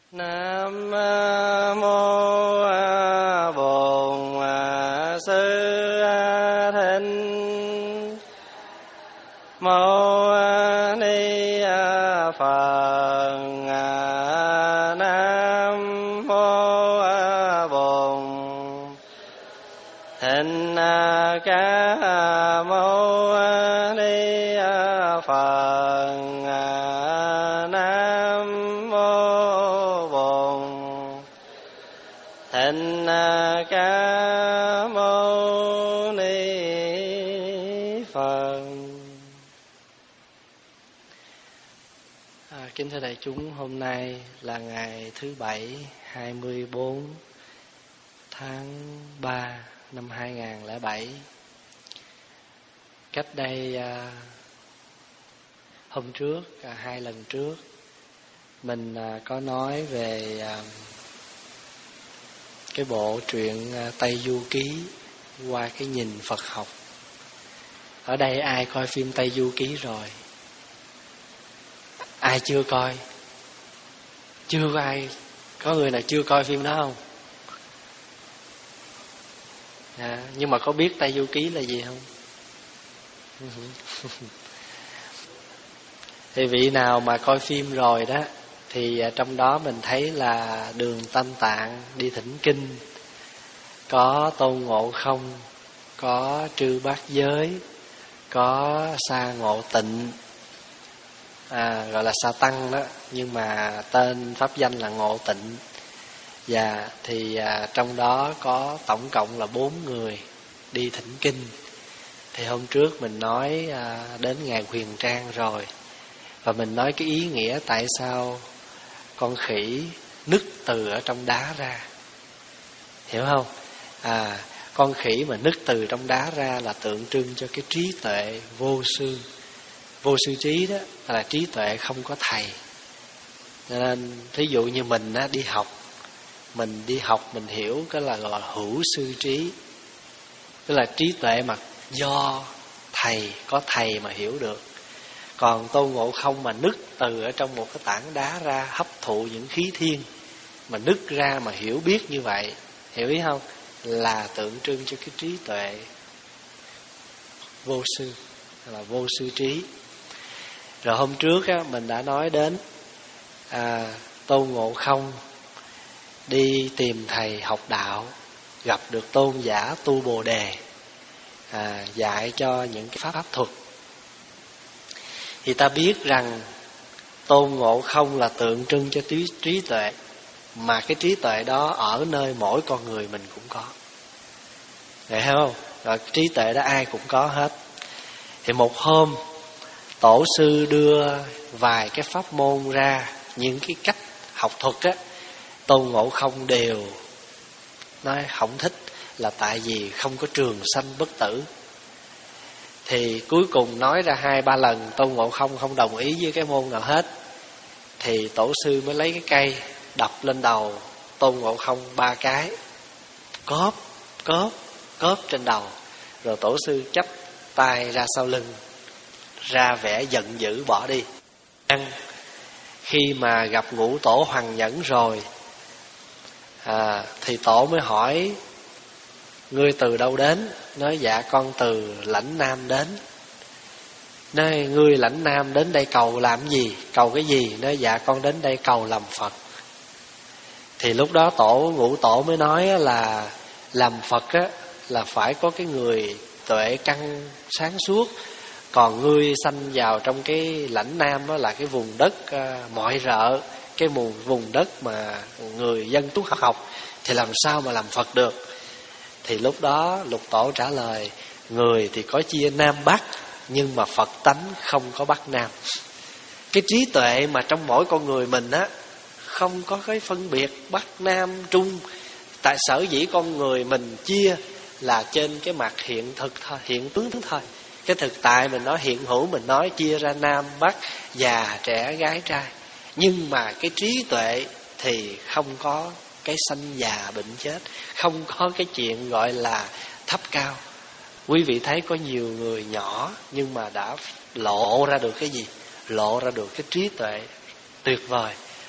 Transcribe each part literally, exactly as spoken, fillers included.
Nam mô Bổn Sư Thích Mâu Ni Phật. Nam mô Bổn Thích Ca Mâu Ni Phật. Nam mô Bổn Thích Ca Mâu Ni Phật. À, kính thưa đại chúng, hôm nay là ngày thứ Bảy, hai mươi bốn tháng ba năm hai nghìn lẻ bảy. Cách đây à, hôm trước, à, hai lần trước, mình à, có nói về à, cái bộ truyện à, Tây Du Ký qua cái nhìn Phật học. Ở đây ai coi phim Tây Du Ký rồi? Ai chưa coi? Chưa có ai? Có người nào chưa coi phim đó không? À, nhưng mà có biết Tây Du Ký là gì không? Thì vị nào mà coi phim rồi đó, thì trong đó mình thấy là Đường Tam Tạng đi thỉnh kinh, có Tôn Ngộ Không, có Trư Bát Giới, có Sa Ngộ Tịnh, à, gọi là Sa Tăng đó, nhưng mà tên pháp danh là Ngộ Tịnh. Và thì à, trong đó có tổng cộng là bốn người đi thỉnh kinh. Thì hôm trước mình nói à, đến ngày Huyền Trang rồi, và mình nói cái ý nghĩa tại sao con khỉ nứt từ ở trong đá ra, hiểu không? À, con khỉ mà nứt từ trong đá ra là tượng trưng cho cái trí tuệ vô sư. Vô sư trí đó là trí tuệ không có thầy. Nên thí dụ như mình á, đi học, mình đi học mình hiểu cái là gọi là hữu sư trí, tức là trí tuệ mà do thầy, có thầy mà hiểu được. Còn Tôn Ngộ Không mà nứt từ ở trong một cái tảng đá ra, hấp thụ những khí thiên mà nứt ra mà hiểu biết như vậy, hiểu ý không? Là tượng trưng cho cái trí tuệ vô sư, là vô sư trí. Rồi hôm trước á, mình đã nói đến à, Tôn Ngộ Không đi tìm thầy học đạo, gặp được tôn giả Tu Bồ Đề, à, dạy cho những cái pháp, pháp thuật. Thì ta biết rằng Tôn Ngộ Không là tượng trưng cho trí, trí tuệ, mà cái trí tuệ đó ở nơi mỗi con người mình cũng có, hiểu không? Rồi trí tuệ đó ai cũng có hết. Thì một hôm tổ sư đưa vài cái pháp môn ra, những cái cách học thuật á, Tôn Ngộ Không đều nói không thích, là tại vì không có trường sanh bất tử. Thì cuối cùng nói ra hai ba lần Tôn Ngộ Không không đồng ý với cái môn nào hết. Thì tổ sư mới lấy cái cây đập lên đầu Tôn Ngộ Không ba cái, cóp cóp cóp trên đầu. Rồi tổ sư chắp tay ra sau lưng, ra vẻ giận dữ bỏ đi. Khi mà gặp Ngũ Tổ Hoằng Nhẫn rồi, à, thì tổ mới hỏi: ngươi từ đâu đến? Nói: dạ con từ Lãnh Nam đến. Nói: ngươi Lãnh Nam đến đây cầu làm gì? Cầu cái gì? Nói: dạ con đến đây cầu làm Phật. Thì lúc đó tổ Ngũ Tổ mới nói là làm Phật á, là phải có cái người tuệ căn sáng suốt. Còn ngươi sanh vào trong cái Lãnh Nam đó là cái vùng đất à, mọi rợ, cái vùng, vùng đất mà người dân túc học, thì làm sao mà làm Phật được? Thì lúc đó Lục Tổ trả lời: người thì có chia Nam Bắc, nhưng mà Phật tánh không có Bắc Nam. Cái trí tuệ mà trong mỗi con người mình á, không có cái phân biệt Bắc Nam Trung. Tại sở dĩ con người mình chia là trên cái mặt hiện thực thôi, hiện tướng thôi. Cái thực tại mình nói hiện hữu, mình nói chia ra Nam Bắc, già trẻ gái trai. Nhưng mà cái trí tuệ thì không có cái sanh già bệnh chết, không có cái chuyện gọi là thấp cao. Quý vị thấy có nhiều người nhỏ nhưng mà đã lộ ra được cái gì? Lộ ra được cái trí tuệ tuyệt vời.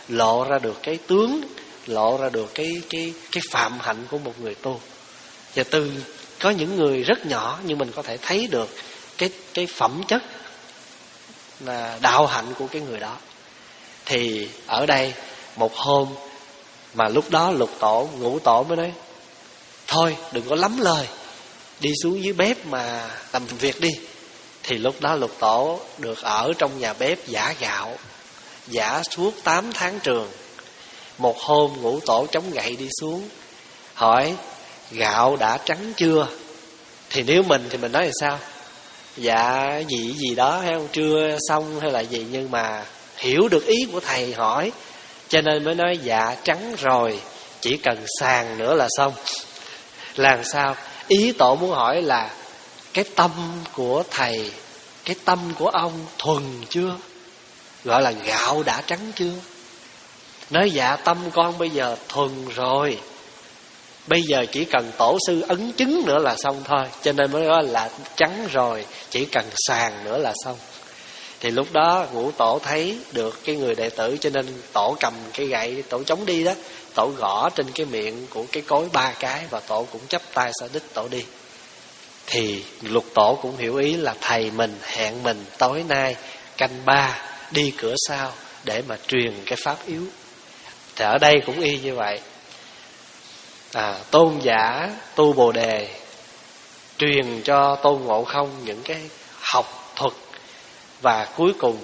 lộ ra được cái tướng, lộ ra được cái cái cái phạm hạnh của một người tu. Và từ có những người rất nhỏ nhưng mình có thể thấy được cái cái phẩm chất là đạo hạnh của cái người đó. Thì ở đây một hôm mà lúc đó Lục Tổ, Ngũ Tổ mới nói: thôi đừng có lắm lời, đi xuống dưới bếp mà làm việc đi. Thì lúc đó Lục Tổ được ở trong nhà bếp giã gạo, giã suốt tám tháng trường. Một hôm Ngũ Tổ chống gậy đi xuống, hỏi: gạo đã trắng chưa? Thì nếu mình thì mình nói là sao? Dạ gì gì đó hay không, chưa xong hay là gì. Nhưng mà hiểu được ý của thầy hỏi, cho nên mới nói dạ trắng rồi, chỉ cần sàng nữa là xong. Làm sao? Ý Tổ muốn hỏi là cái tâm của thầy, cái tâm của ông thuần chưa? Gọi là gạo đã trắng chưa? Nói dạ tâm con bây giờ thuần rồi, bây giờ chỉ cần tổ sư ấn chứng nữa là xong thôi. Cho nên mới nói là trắng rồi, chỉ cần sàng nữa là xong. Thì lúc đó Ngũ Tổ thấy được cái người đệ tử, cho nên Tổ cầm cái gậy, Tổ chống đi đó, Tổ gõ trên cái miệng của cái cối ba cái, và Tổ cũng chắp tay xa đích Tổ đi. Thì Lục Tổ cũng hiểu ý là thầy mình hẹn mình tối nay canh ba đi cửa sau để mà truyền cái pháp yếu. Thì ở đây cũng y như vậy. À, tôn giả tu Bồ Đề truyền cho Tôn Ngộ Không những cái học thuật, và cuối cùng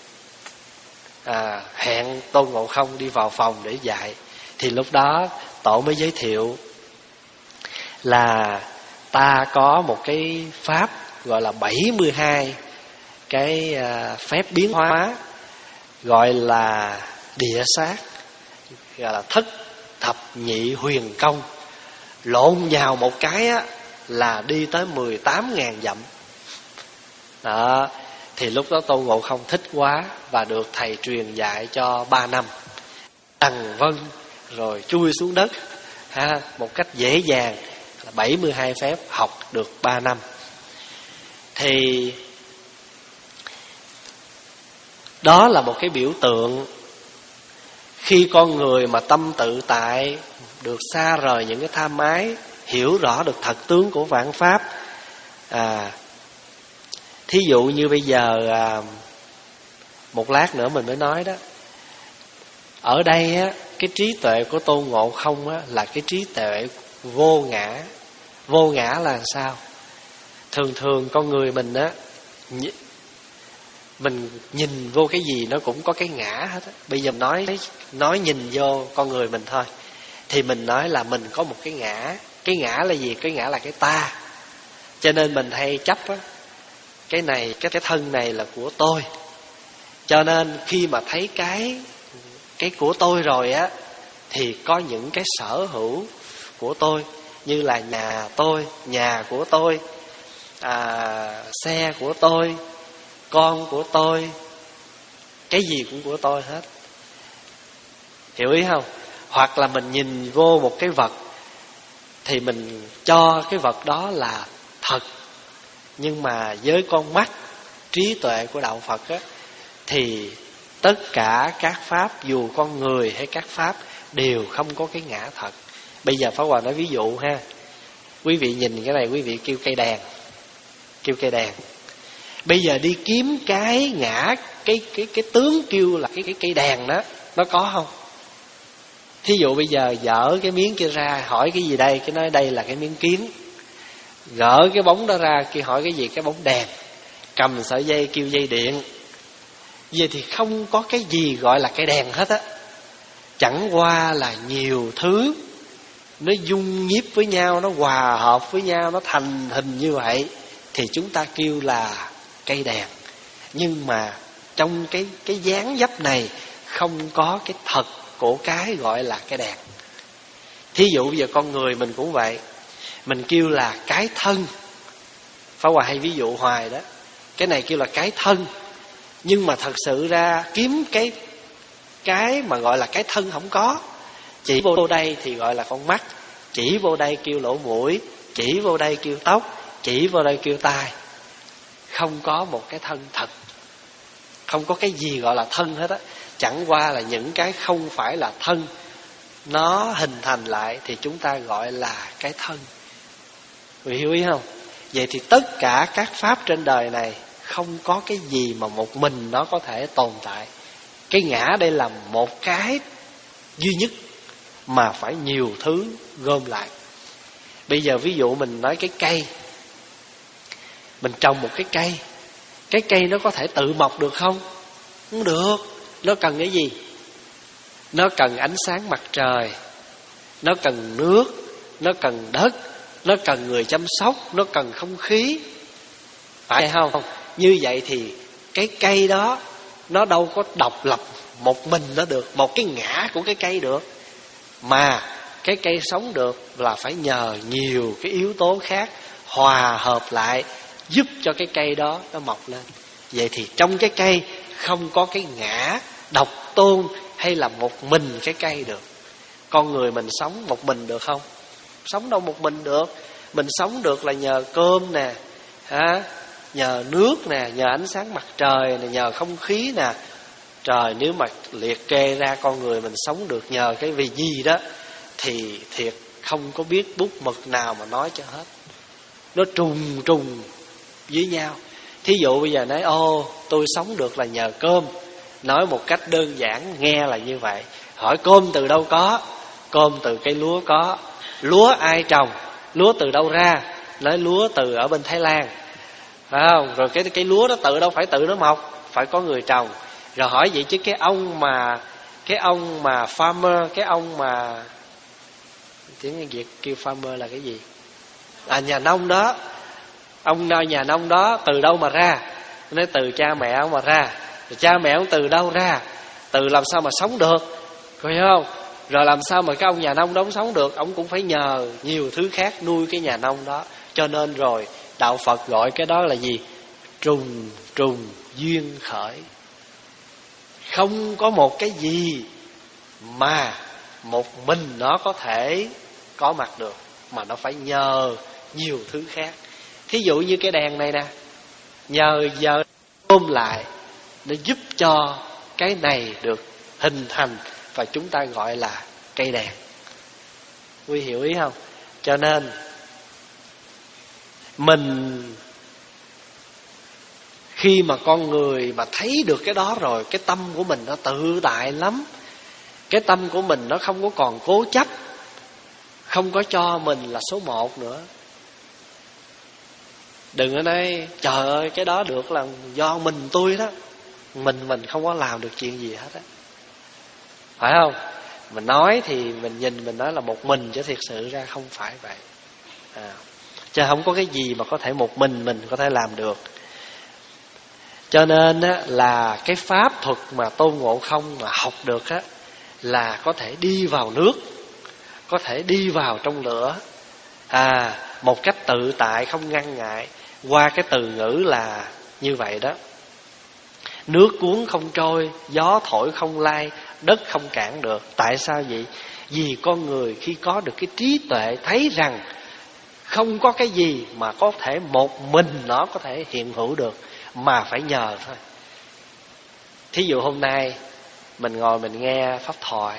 à, hẹn Tôn Ngộ Không đi vào phòng để dạy. Thì lúc đó Tổ mới giới thiệu là ta có một cái pháp gọi là bảy mươi hai cái à, phép biến hóa, gọi là địa sát, gọi là thất thập nhị huyền công. Lộn vào một cái á, là đi tới mười tám ngàn dặm. Đó. Thì lúc đó Tôn Ngộ Không thích quá, và được thầy truyền dạy cho ba năm. Đằng vân rồi chui xuống đất ha, một cách dễ dàng. Bảy mươi hai phép học được ba năm. Thì đó là một cái biểu tượng khi con người mà tâm tự tại, được xa rời những cái tham ái, hiểu rõ được thật tướng của vạn pháp. À, thí dụ như bây giờ à, một lát nữa mình mới nói đó. Ở đây á, cái trí tuệ của Tôn Ngộ Không á, là cái trí tuệ vô ngã. Vô ngã là sao? Thường thường con người mình á, mình nhìn vô cái gì nó cũng có cái ngã hết á. Bây giờ nói nói nhìn vô con người mình thôi, thì mình nói là mình có một cái ngã. Cái ngã là gì? Cái ngã là cái ta. Cho nên mình hay chấp á, cái này, cái cái thân này là của tôi. Cho nên khi mà thấy cái cái của tôi rồi á, thì có những cái sở hữu của tôi, như là nhà tôi, nhà của tôi, à, xe của tôi, con của tôi, cái gì cũng của tôi hết. Hiểu ý không? Hoặc là mình nhìn vô một cái vật, thì mình cho cái vật đó là thật. Nhưng mà với con mắt trí tuệ của đạo Phật á, thì tất cả các pháp, dù con người hay các pháp, đều không có cái ngã thật. Bây giờ Pháp Hòa nói ví dụ ha. Quý vị nhìn cái này, quý vị kêu cây đàn, kêu cây đàn. Bây giờ đi kiếm cái ngã, cái cái cái tướng kêu là cái cái cây đàn đó, nó có không? Thí dụ bây giờ dở cái miếng kia ra, hỏi cái gì đây? Cái nói đây là cái miếng kiến. Gỡ cái bóng đó ra, kia hỏi cái gì? Cái bóng đèn. Cầm sợi dây kêu dây điện. Vậy thì không có cái gì gọi là cây đèn hết á. Chẳng qua là nhiều thứ nó dung nhiếp với nhau, nó hòa hợp với nhau, nó thành hình như vậy, thì chúng ta kêu là cây đèn. Nhưng mà trong cái cái dáng dấp này không có cái thật của cái gọi là cái đèn. Thí dụ bây giờ con người mình cũng vậy, mình kêu là cái thân. Pháp Hòa hay ví dụ hoài đó. Cái này kêu là cái thân, nhưng mà thật sự ra kiếm cái cái mà gọi là cái thân không có. Chỉ vô đây thì gọi là con mắt, chỉ vô đây kêu lỗ mũi, chỉ vô đây kêu tóc, chỉ vô đây kêu tai. Không có một cái thân thật, không có cái gì gọi là thân hết á. chẳng qua là những cái không phải là thân nó hình thành lại thì chúng ta gọi là cái thân. Quý hiểu ý không? Vậy thì tất cả các pháp trên đời này không có cái gì mà một mình nó có thể tồn tại. Cái ngã đây là một cái duy nhất mà phải nhiều thứ gom lại. Bây giờ ví dụ mình nói cái cây, mình trồng một cái cây, cái cây nó có thể tự mọc được không? Không được. Nó cần cái gì? Nó cần ánh sáng mặt trời, nó cần nước, nó cần đất, nó cần người chăm sóc, nó cần không khí, phải không? Như vậy thì cái cây đó nó đâu có độc lập một mình nó được, một cái ngã của cái cây được. Mà cái cây sống được là phải nhờ nhiều cái yếu tố khác hòa hợp lại giúp cho cái cây đó nó mọc lên. Vậy thì trong cái cây không có cái ngã độc tôn hay là một mình cái cây được. Con người mình sống một mình được không? Sống đâu một mình được. Mình sống được là nhờ cơm nè, ha, nhờ nước nè, nhờ ánh sáng mặt trời nè, nhờ không khí nè. Trời, nếu mà liệt kê ra con người mình sống được nhờ cái vì gì đó thì thiệt không có biết bút mực nào mà nói cho hết. Nó trùng trùng với nhau. Thí dụ bây giờ nói ô tôi sống được là nhờ cơm, nói một cách đơn giản nghe là như vậy. Hỏi cơm từ đâu có? Cơm từ cây lúa có. Lúa ai trồng? Lúa từ đâu ra? Nói lúa từ ở bên Thái Lan, phải không? Rồi cái cây lúa đó tự đâu phải tự nó mọc, phải có người trồng. Rồi hỏi vậy chứ cái ông mà cái ông mà farmer, cái ông mà tiếng Việt kêu farmer là cái gì? À, nhà nông đó. Ông nhà nông đó từ đâu mà ra? Nói từ cha mẹ ông mà ra. Rồi cha mẹ ông từ đâu ra? Từ làm sao mà sống được, phải không? Rồi làm sao mà cái ông nhà nông đó ông sống được? Ông cũng phải nhờ nhiều thứ khác nuôi cái nhà nông đó. Cho nên rồi đạo Phật gọi cái đó là gì? Trùng trùng duyên khởi. Không có một cái gì mà một mình nó có thể có mặt được, mà nó phải nhờ nhiều thứ khác. Thí dụ như cái đèn này nè, nhờ giờ ôm lại nó giúp cho cái này được hình thành, và chúng ta gọi là cây đèn. Quý hiểu ý không? Cho nên mình khi mà con người mà thấy được cái đó rồi, cái tâm của mình nó tự tại lắm. Cái tâm của mình nó không có còn cố chấp, không có cho mình là số một nữa. Đừng có nói trời ơi cái đó được là do mình tôi đó. Mình mình không có làm được chuyện gì hết á, phải không? Mình nói thì mình nhìn mình nói là một mình, chứ thiệt sự ra không phải vậy. à, Chứ không có cái gì mà có thể một mình mình có thể làm được. Cho nên á, là cái pháp thuật mà Tôn Ngộ Không mà học được á, là có thể đi vào nước, có thể đi vào trong lửa, à, một cách tự tại không ngăn ngại. Qua cái từ ngữ là như vậy đó. Nước cuốn không trôi, gió thổi không lai, đất không cản được. Tại sao vậy? Vì con người khi có được cái trí tuệ thấy rằng không có cái gì mà có thể một mình nó có thể hiện hữu được, mà phải nhờ thôi. Thí dụ hôm nay mình ngồi mình nghe pháp thoại,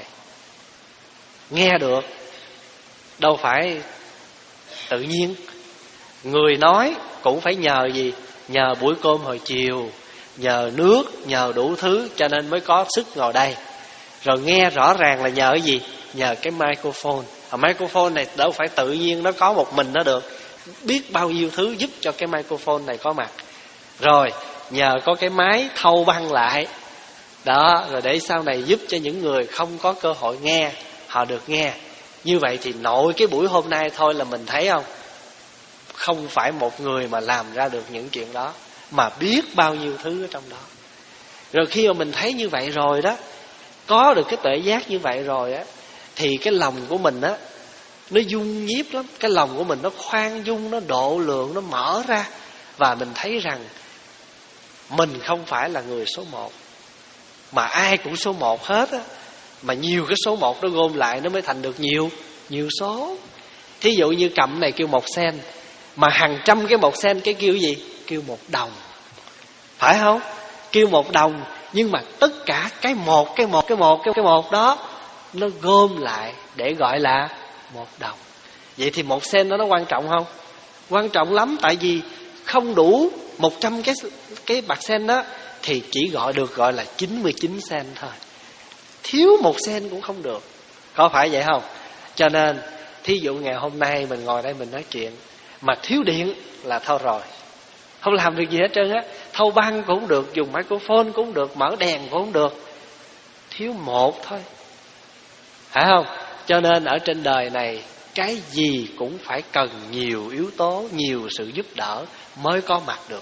nghe được đâu phải tự nhiên. Người nói cũng phải nhờ gì? Nhờ buổi cơm hồi chiều, nhờ nước, nhờ đủ thứ, cho nên mới có sức ngồi đây. Rồi nghe rõ ràng là nhờ cái gì? Nhờ cái microphone. À, microphone này đâu phải tự nhiên nó có một mình nó được. Biết bao nhiêu thứ giúp cho cái microphone này có mặt. Rồi nhờ có cái máy thâu băng lại đó, rồi để sau này giúp cho những người không có cơ hội nghe, họ được nghe. Như vậy thì nội cái buổi hôm nay thôi là mình thấy không, không phải một người mà làm ra được những chuyện đó, mà biết bao nhiêu thứ ở trong đó. Rồi khi mà mình thấy như vậy rồi đó, có được cái tuệ giác như vậy rồi á, thì cái lòng của mình á, nó dung nhiếp lắm. Cái lòng của mình nó khoan dung, nó độ lượng, nó mở ra. Và mình thấy rằng mình không phải là người số một, mà ai cũng số một hết á. Mà nhiều cái số một nó gom lại nó mới thành được nhiều nhiều số. Thí dụ như cầm này kêu một sen, mà hàng trăm cái một sen cái kêu gì? Kêu một đồng, phải không? Kêu một đồng. Nhưng mà tất cả cái một, cái một, cái một, cái, cái một đó nó gom lại để gọi là một đồng. Vậy thì một sen đó nó quan trọng không? Quan trọng lắm. Tại vì không đủ một trăm cái, cái bạc sen đó thì chỉ gọi được gọi là chín mươi chín sen thôi. Thiếu một sen cũng không được. Có phải vậy không? Cho nên thí dụ ngày hôm nay mình ngồi đây mình nói chuyện mà thiếu điện là thôi rồi, không làm được gì hết trơn á. Thâu băng cũng không được, dùng microphone cũng không được, mở đèn cũng không được. Thiếu một thôi, phải không? Cho nên ở trên đời này cái gì cũng phải cần nhiều yếu tố, nhiều sự giúp đỡ mới có mặt được.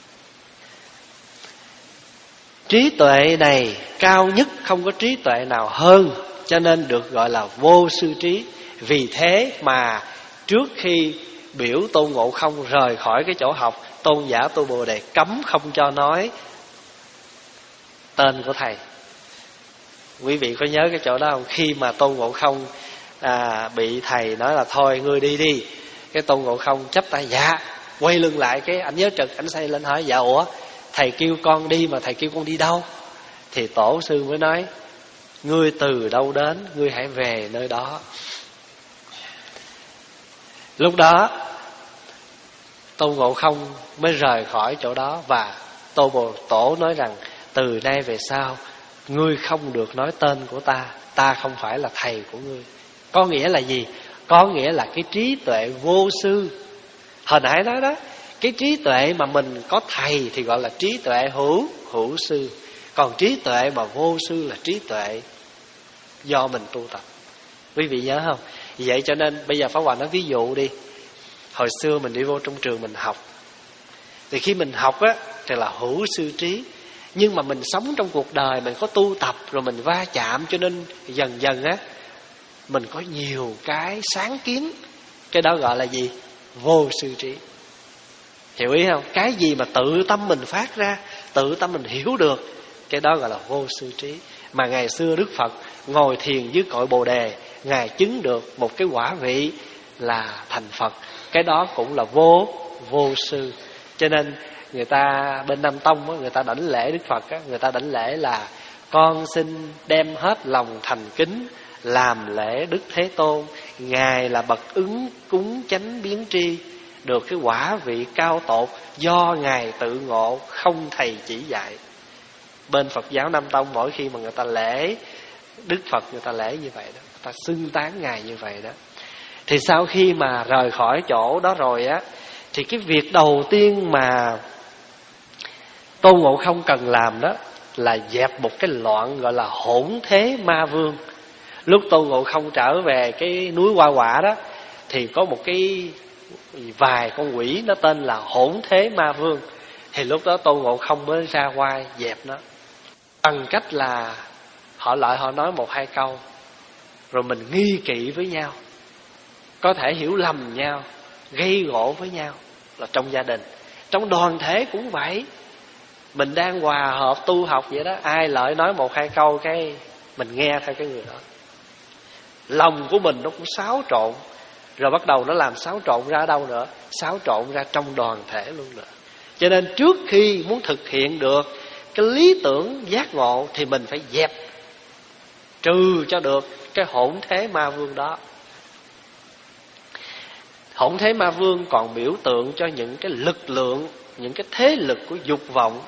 Trí tuệ này cao nhất, không có trí tuệ nào hơn, cho nên được gọi là vô sư trí. Vì thế mà trước khi biểu Tôn Ngộ Không rời khỏi cái chỗ học, Tôn giả Tu Bồ Đề cấm không cho nói tên của thầy. Quý vị có nhớ cái chỗ đó không? Khi mà Tôn Ngộ Không à, bị thầy nói là thôi ngươi đi đi, cái Tôn Ngộ Không chắp tay dạ, quay lưng lại, cái ảnh nhớ trực, ảnh xây lên hỏi dạ ủa thầy kêu con đi mà thầy kêu con đi đâu? Thì tổ sư mới nói ngươi từ đâu đến, ngươi hãy về nơi đó. Lúc đó Tôn Ngộ Không mới rời khỏi chỗ đó. Và Tô Bồ Tổ nói rằng từ nay về sau ngươi không được nói tên của ta, ta không phải là thầy của ngươi. Có nghĩa là gì? Có nghĩa là cái trí tuệ vô sư. Hồi nãy nói đó, cái trí tuệ mà mình có thầy thì gọi là trí tuệ hữu hữu sư. Còn trí tuệ mà vô sư là trí tuệ do mình tu tập. Quý vị nhớ không? Vậy cho nên bây giờ Pháp Hòa nói ví dụ đi. Hồi xưa mình đi vô trong trường mình học, thì khi mình học á thì là hữu sư trí. Nhưng mà mình sống trong cuộc đời, mình có tu tập rồi mình va chạm, cho nên dần dần á mình có nhiều cái sáng kiến. Cái đó gọi là gì? Vô sư trí. Hiểu ý không? Cái gì mà tự tâm mình phát ra, tự tâm mình hiểu được, cái đó gọi là vô sư trí. Mà ngày xưa Đức Phật ngồi thiền dưới cội Bồ Đề, Ngài chứng được một cái quả vị là thành Phật. Cái đó cũng là vô vô sư. Cho nên người ta bên Nam Tông á, người ta đảnh lễ Đức Phật á, người ta đảnh lễ là con xin đem hết lòng thành kính làm lễ Đức Thế Tôn. Ngài là bậc ứng cúng chánh biến tri, được cái quả vị cao tột do Ngài tự ngộ, không thầy chỉ dạy. Bên Phật giáo Nam Tông mỗi khi mà người ta lễ Đức Phật, người ta lễ như vậy đó, người ta xưng tán Ngài như vậy đó. Thì sau khi mà rời khỏi chỗ đó rồi á, thì cái việc đầu tiên mà Tôn Ngộ Không cần làm đó là dẹp một cái loạn gọi là hỗn thế ma vương. Lúc Tôn Ngộ Không trở về cái núi Hoa Quả đó, thì có một cái vài con quỷ nó tên là hỗn thế ma vương. Thì lúc đó Tôn Ngộ Không mới ra ngoài dẹp nó, bằng cách là họ lại họ nói một hai câu, rồi mình nghi kỵ với nhau, có thể hiểu lầm nhau, gây gổ với nhau. Là trong gia đình, trong đoàn thể cũng vậy. Mình đang hòa hợp tu học vậy đó, ai lại nói một hai câu cái mình nghe theo cái người đó, lòng của mình nó cũng xáo trộn. Rồi bắt đầu nó làm xáo trộn ra đâu nữa? Xáo trộn ra trong đoàn thể luôn nữa. Cho nên trước khi muốn thực hiện được cái lý tưởng giác ngộ thì mình phải dẹp, trừ cho được cái hỗn thế ma vương đó. Hỗn thế ma vương còn biểu tượng cho những cái lực lượng, những cái thế lực của dục vọng,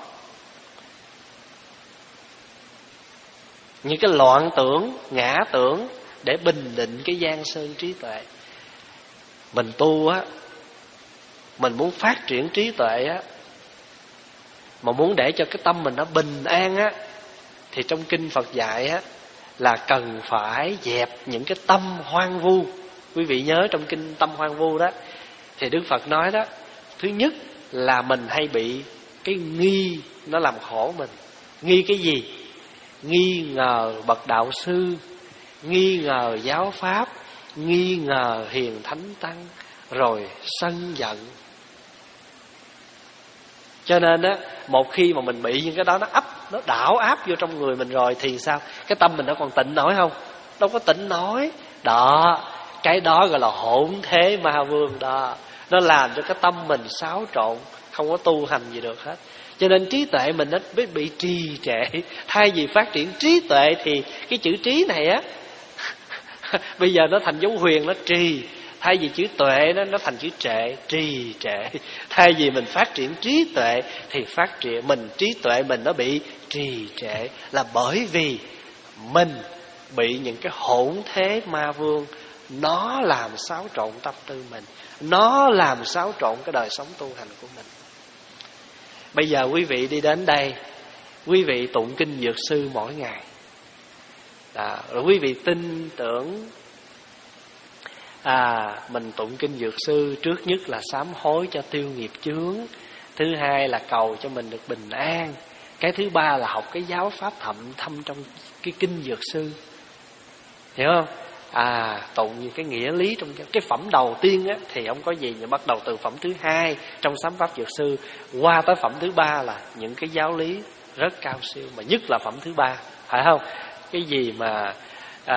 những cái loạn tưởng, ngã tưởng, để bình định cái giang sơn trí tuệ. Mình tu á, mình muốn phát triển trí tuệ á, mà muốn để cho cái tâm mình nó bình an á, thì trong kinh Phật dạy á là cần phải dẹp những cái tâm hoang vu. Quý vị nhớ trong kinh Tâm Hoang Vu đó, thì Đức Phật nói đó, thứ nhất là mình hay bị cái nghi nó làm khổ mình. Nghi cái gì? Nghi ngờ bậc đạo sư, nghi ngờ giáo pháp, nghi ngờ hiền thánh tăng, rồi sân giận. Cho nên á, một khi mà mình bị những cái đó nó ấp, nó đảo áp vô trong người mình rồi thì sao? Cái tâm mình nó còn tịnh nổi không? Đâu có tịnh nổi. Đó, cái đó gọi là hỗn thế ma vương đó. Nó làm cho cái tâm mình xáo trộn, không có tu hành gì được hết. Cho nên trí tuệ mình nó bị, bị trì trệ. Thay vì phát triển trí tuệ thì cái chữ trí này á bây giờ nó thành dấu huyền, nó trì. Thay vì chữ tuệ nó, nó thành chữ trệ, trì trệ. Thay vì mình phát triển trí tuệ thì phát triển mình trí tuệ mình nó bị trì trệ. Là bởi vì mình bị những cái hỗn thế ma vương nó làm xáo trộn tâm tư mình, nó làm xáo trộn cái đời sống tu hành của mình. Bây giờ quý vị đi đến đây, quý vị tụng kinh Dược Sư mỗi ngày. Đó, rồi quý vị tin tưởng à, mình tụng kinh Dược Sư trước nhất là sám hối cho tiêu nghiệp chướng, thứ hai là cầu cho mình được bình an, cái thứ ba là học cái giáo pháp thậm thâm trong cái kinh Dược Sư. Hiểu không? À, tụng những cái nghĩa lý trong cái phẩm đầu tiên á, thì không có gì, nhưng bắt đầu từ phẩm thứ hai trong sám pháp Dược Sư qua tới phẩm thứ ba là những cái giáo lý rất cao siêu, mà nhất là phẩm thứ ba, phải không? Cái gì mà à,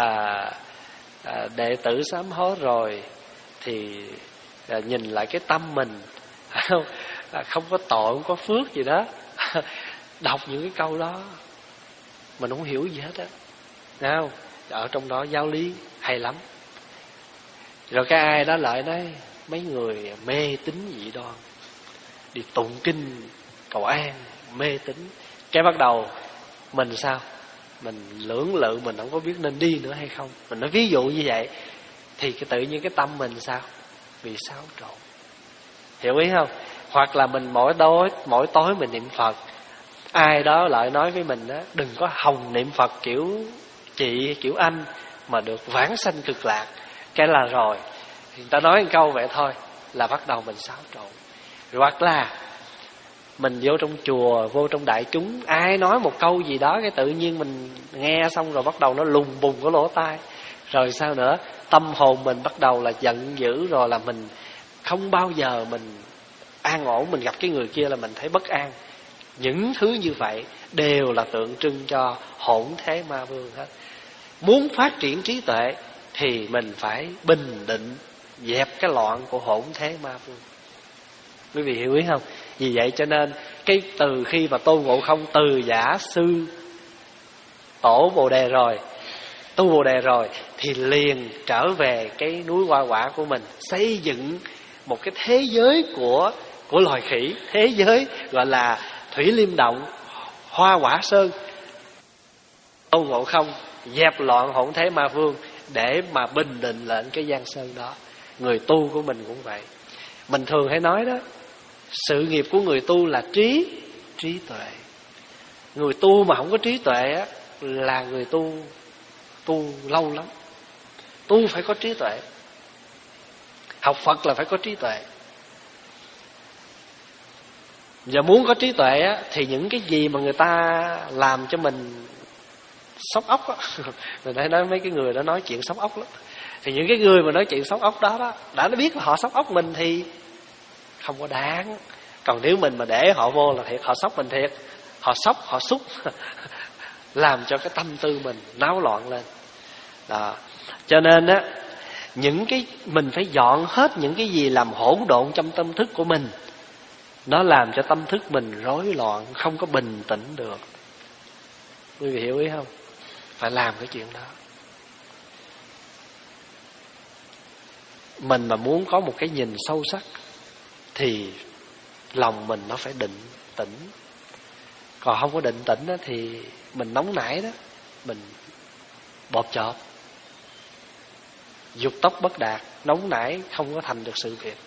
à, đệ tử sám hối rồi thì à, nhìn lại cái tâm mình, phải không? À, không có tội, không có phước gì đó. Đọc những cái câu đó mình không hiểu gì hết á, nào ở trong đó giáo lý hay lắm. Rồi cái ai đó lại nói mấy người mê tín dị đoan, đi tụng kinh cầu an, mê tín. Cái bắt đầu mình sao? Mình lưỡng lự, mình không có biết nên đi nữa hay không. Mình nói ví dụ như vậy thì cái tự nhiên cái tâm mình sao? Bị xáo trộn. Hiểu ý không? Hoặc là mình mỗi tối mỗi tối mình niệm Phật, ai đó lại nói với mình đó, đừng có hòng niệm Phật kiểu chị, kiểu anh mà được vãng sanh cực lạc. Cái là rồi người ta nói một câu vậy thôi là bắt đầu mình xáo trộn. Hoặc là mình vô trong chùa, vô trong đại chúng, ai nói một câu gì đó cái tự nhiên mình nghe xong rồi bắt đầu nó lùng bùng cái lỗ tai. Rồi sao nữa? Tâm hồn mình bắt đầu là giận dữ, rồi là mình không bao giờ mình an ổn. Mình gặp cái người kia là mình thấy bất an. Những thứ như vậy đều là tượng trưng cho hỗn thế ma vương hết. Muốn phát triển trí tuệ thì mình phải bình định, dẹp cái loạn của hỗn thế ma vương. Quý vị hiểu ý không? Vì vậy cho nên cái từ khi mà Tôn Ngộ Không từ giả sư tổ Bồ Đề rồi, tu Bồ Đề rồi, thì liền trở về cái núi Hoa Quả của mình, xây dựng một cái thế giới của của loài khỉ, thế giới gọi là Thủy Liêm Động, Hoa Quả Sơn. Tôn Ngộ Không dẹp loạn hỗn thế ma vương để mà bình định lệnh cái Giang Sơn đó. Người tu của mình cũng vậy. Mình thường hay nói đó, sự nghiệp của người tu là trí trí tuệ. Người tu mà không có trí tuệ á, là người tu tu lâu lắm. Tu phải có trí tuệ. Học Phật là phải có trí tuệ. Giờ muốn có trí tuệ á, thì những cái gì mà người ta làm cho mình sốc ốc á, mình thấy nói mấy cái người đó nói chuyện sốc ốc lắm. Thì những cái người mà nói chuyện sốc ốc đó đó, đã nó biết là họ sốc ốc mình thì không có đáng. Còn nếu mình mà để họ vô là thiệt, họ sốc mình thiệt. Họ sốc, họ xúc làm cho cái tâm tư mình náo loạn lên đó. Cho nên á, những cái mình phải dọn hết những cái gì làm hỗn độn trong tâm thức của mình. Nó làm cho tâm thức mình rối loạn, không có bình tĩnh được. Quý vị hiểu ý không? Phải làm cái chuyện đó. Mình mà muốn có một cái nhìn sâu sắc thì lòng mình nó phải định tĩnh. Còn không có định tĩnh đó, thì mình nóng nảy đó, mình bộp chộp, dục tốc bất đạt, nóng nảy không có thành được sự việc.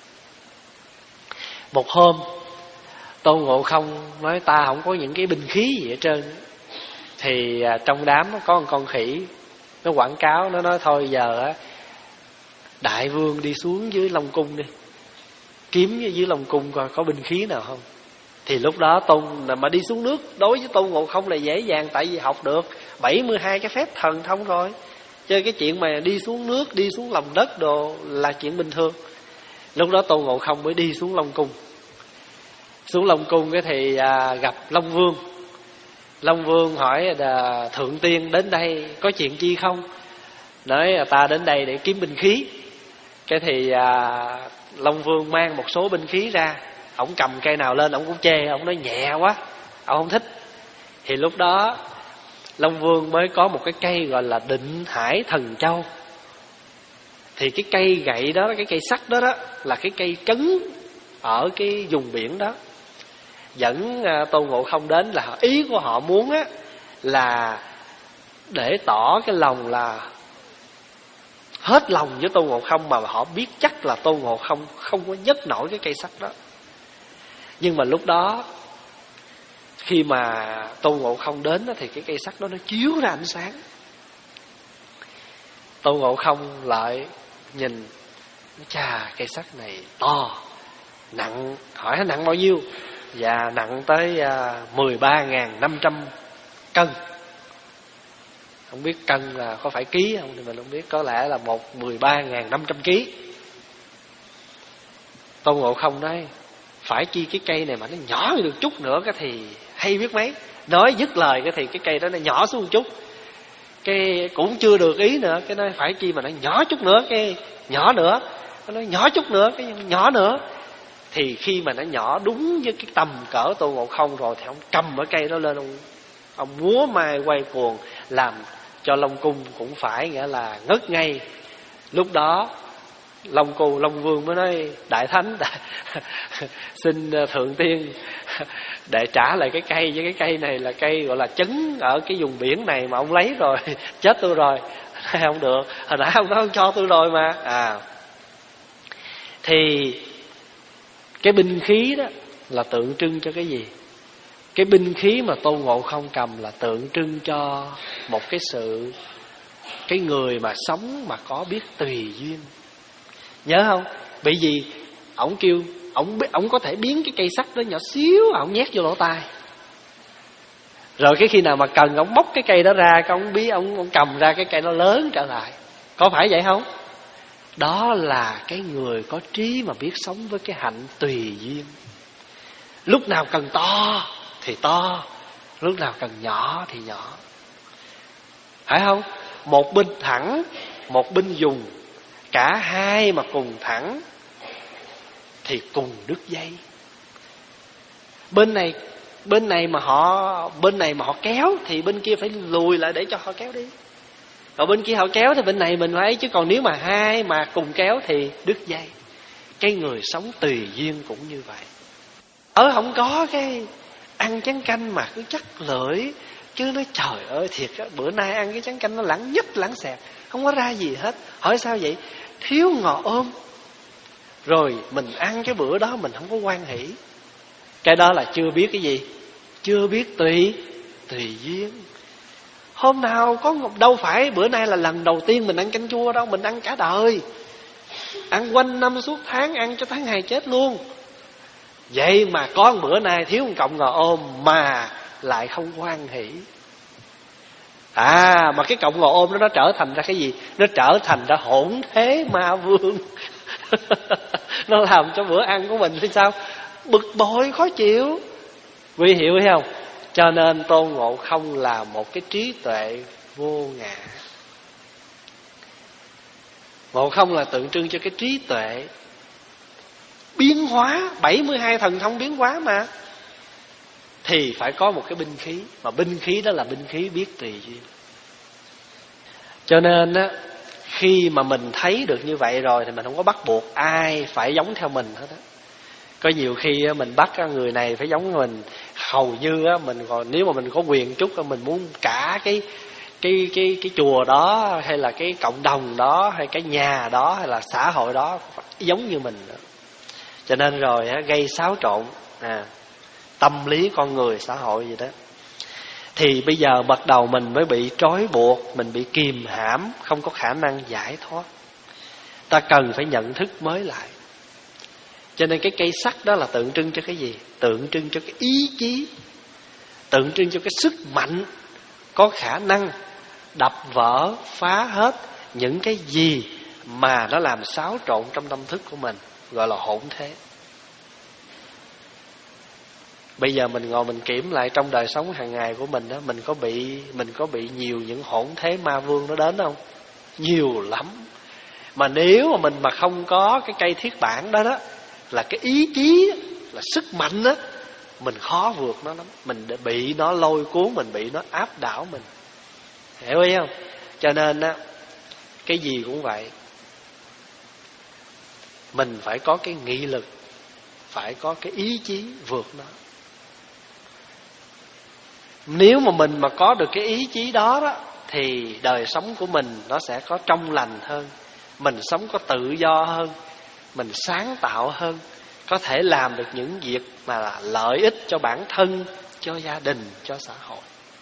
Một hôm Tôn Ngộ Không nói ta không có những cái binh khí gì hết trơn. Thì trong đám có một con khỉ, nó quảng cáo, nó nói thôi giờ á, đại vương đi xuống dưới Long Cung đi, kiếm dưới Long Cung coi có binh khí nào không. Thì lúc đó Tôn mà đi xuống nước đối với Tôn Ngộ Không là dễ dàng, tại vì học được bảy mươi hai cái phép thần thông rồi. Chứ cái chuyện mà đi xuống nước, đi xuống lòng đất đồ là chuyện bình thường. Lúc đó Tôn Ngộ Không mới đi xuống Long Cung. Xuống Long Cung cái thì à, gặp Long Vương. Long Vương hỏi là thượng tiên đến đây có chuyện chi không? Nói là ta đến đây để kiếm binh khí. Cái thì à, Long Vương mang một số binh khí ra. ổng cầm cây nào lên ổng cũng chê, ổng nói nhẹ quá, ổng không thích. Thì lúc đó Long Vương mới có một cái cây gọi là Định Hải Thần Châu. Thì cái cây gậy đó, cái cây sắt đó đó là cái cây trấn ở cái vùng biển đó. Dẫn Tôn Ngộ Không đến là ý của họ muốn á là để tỏ cái lòng là hết lòng với Tôn Ngộ Không, mà họ biết chắc là Tôn Ngộ Không không có nhấc nổi cái cây sắt đó. Nhưng mà lúc đó khi mà Tôn Ngộ Không đến đó, thì cái cây sắt đó nó chiếu ra ánh sáng. Tôn Ngộ Không lại nhìn, chà, cây sắt này to, nặng, hỏi nó nặng bao nhiêu? Dạ nặng tới uh, mười ba nghìn năm trăm cân. Không biết cân là có phải ký không thì mình không biết, có lẽ là một mười ba nghìn năm trăm ký. Tôn Ngộ Không nói, phải chi cái cây này mà nó nhỏ được chút nữa cái thì hay biết mấy. Nói dứt lời cái thì cái cây đó nó nhỏ xuống một chút. Cái cũng chưa được ý nữa, cái nói phải chi mà nó nhỏ chút nữa, cái nhỏ nữa. Nó nói nhỏ chút nữa, cái nhỏ nữa. Thì khi mà nó nhỏ đúng với cái tầm cỡ Tôn Ngộ Không rồi thì ông cầm cái cây đó lên, ông, ông múa mai quay cuồng, làm cho Long Cung cũng phải nghĩa là ngất ngay. Lúc đó Long Cù Long Vương mới nói, đại thánh đại, xin thượng tiên để trả lại cái cây, với cái cây này là cây gọi là trấn ở cái vùng biển này mà ông lấy rồi, chết tôi rồi. Không được, hồi nãy ông nói ông cho tôi rồi mà. À thì cái binh khí đó là tượng trưng cho cái gì? Cái binh khí mà Tôn Ngộ Không cầm là tượng trưng cho một cái sự, cái người mà sống mà có biết tùy duyên. Nhớ không? Bởi vì ổng kêu ổng ổng có thể biến cái cây sắt đó nhỏ xíu, ổng nhét vô lỗ tai. Rồi cái khi nào mà cần ổng bóc cái cây đó ra, cái ổng biết ổng ổng cầm ra cái cây nó lớn trở lại. Có phải vậy không? Đó là cái người có trí mà biết sống với cái hạnh tùy duyên. Lúc nào cần to thì to, lúc nào cần nhỏ thì nhỏ. Phải không? Một bên thẳng, một bên dùng, cả hai mà cùng thẳng thì cùng đứt dây. Bên này bên này mà họ bên này mà họ kéo thì bên kia phải lùi lại để cho họ kéo đi. Còn bên kia họ kéo thì bên này mình phải, chứ còn nếu mà hai mà cùng kéo thì đứt dây. Cái người sống tùy duyên cũng như vậy. Ở không có cái ăn chén canh mà cứ chắc lưỡi, chứ nói trời ơi thiệt á, bữa nay ăn cái chén canh nó lãng nhích lãng xẹt, không có ra gì hết. Hỏi sao vậy? Thiếu ngò ôm. Rồi mình ăn cái bữa đó mình không có hoan hỷ. Cái đó là chưa biết cái gì? Chưa biết tùy tùy duyên. Hôm nào có đâu phải bữa nay là lần đầu tiên mình ăn canh chua đâu, mình ăn cả đời. Ăn quanh năm suốt tháng, ăn cho tháng ngày chết luôn. Vậy mà có một bữa nay thiếu một cọng ngò ôm mà lại không hoan hỷ. À mà cái cọng ngò ôm đó nó trở thành ra cái gì? Nó trở thành ra hỗn thế ma vương. Nó làm cho bữa ăn của mình thì sao? Bực bội khó chịu. Quý hiểu hay không? Cho nên Tôn Ngộ Không là một cái trí tuệ vô ngã. Ngộ Không là tượng trưng cho cái trí tuệ biến hóa, bảy mươi hai thần thông biến hóa mà. Thì phải có một cái binh khí, mà binh khí đó là binh khí biết tùy duyên. Cho nên á, khi mà mình thấy được như vậy rồi thì mình không có bắt buộc ai phải giống theo mình hết á. Có nhiều khi mình bắt người này phải giống mình, hầu như á mình còn, nếu mà mình có quyền chút mình muốn cả cái cái cái cái chùa đó, hay là cái cộng đồng đó, hay cái nhà đó, hay là xã hội đó giống như mình nữa. Cho nên rồi á, gây xáo trộn à, tâm lý con người, xã hội gì đó. Thì bây giờ bắt đầu mình mới bị trói buộc, mình bị kìm hãm, không có khả năng giải thoát. Ta cần phải nhận thức mới lại. Cho nên cái cây sắt đó là tượng trưng cho cái gì? Tượng trưng cho cái ý chí, tượng trưng cho cái sức mạnh có khả năng đập vỡ, phá hết những cái gì mà nó làm xáo trộn trong tâm thức của mình, gọi là hỗn thế. Bây giờ mình ngồi mình kiểm lại trong đời sống hàng ngày của mình đó, mình có bị mình có bị nhiều những hỗn thế ma vương nó đến không? Nhiều lắm. Mà nếu mà mình mà không có cái cây thiết bản đó đó, là cái ý chí là sức mạnh á, mình khó vượt nó lắm. Mình bị nó lôi cuốn, mình bị nó áp đảo mình. Hiểu ý không? Cho nên á, cái gì cũng vậy, mình phải có cái nghị lực, phải có cái ý chí vượt nó. Nếu mà mình mà có được cái ý chí đó đó, thì đời sống của mình nó sẽ có trong lành hơn, mình sống có tự do hơn, mình sáng tạo hơn, có thể làm được những việc mà là lợi ích cho bản thân, cho gia đình, cho xã hội.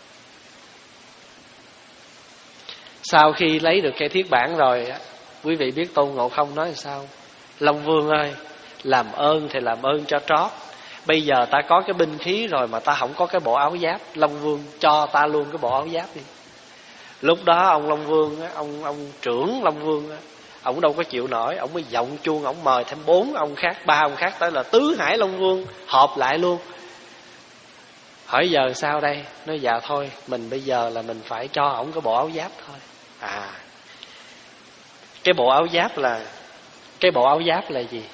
Sau khi lấy được cây thiết bản rồi á, quý vị biết Tôn Ngộ Không nói sao? Long Vương ơi, làm ơn thì làm ơn cho trót. Bây giờ ta có cái binh khí rồi mà ta không có cái bộ áo giáp. Long Vương cho ta luôn cái bộ áo giáp đi. Lúc đó ông Long Vương á, ông ông trưởng Long Vương á, ông đâu có chịu nổi, ông mới giọng chuông, ông mời thêm bốn ông khác, ba ông khác tới là tứ hải Long Vương họp lại luôn. Hỏi giờ sao đây? Nói dạ thôi, mình bây giờ là mình phải cho ổng cái bộ áo giáp thôi. À, cái bộ áo giáp là cái bộ áo giáp là gì?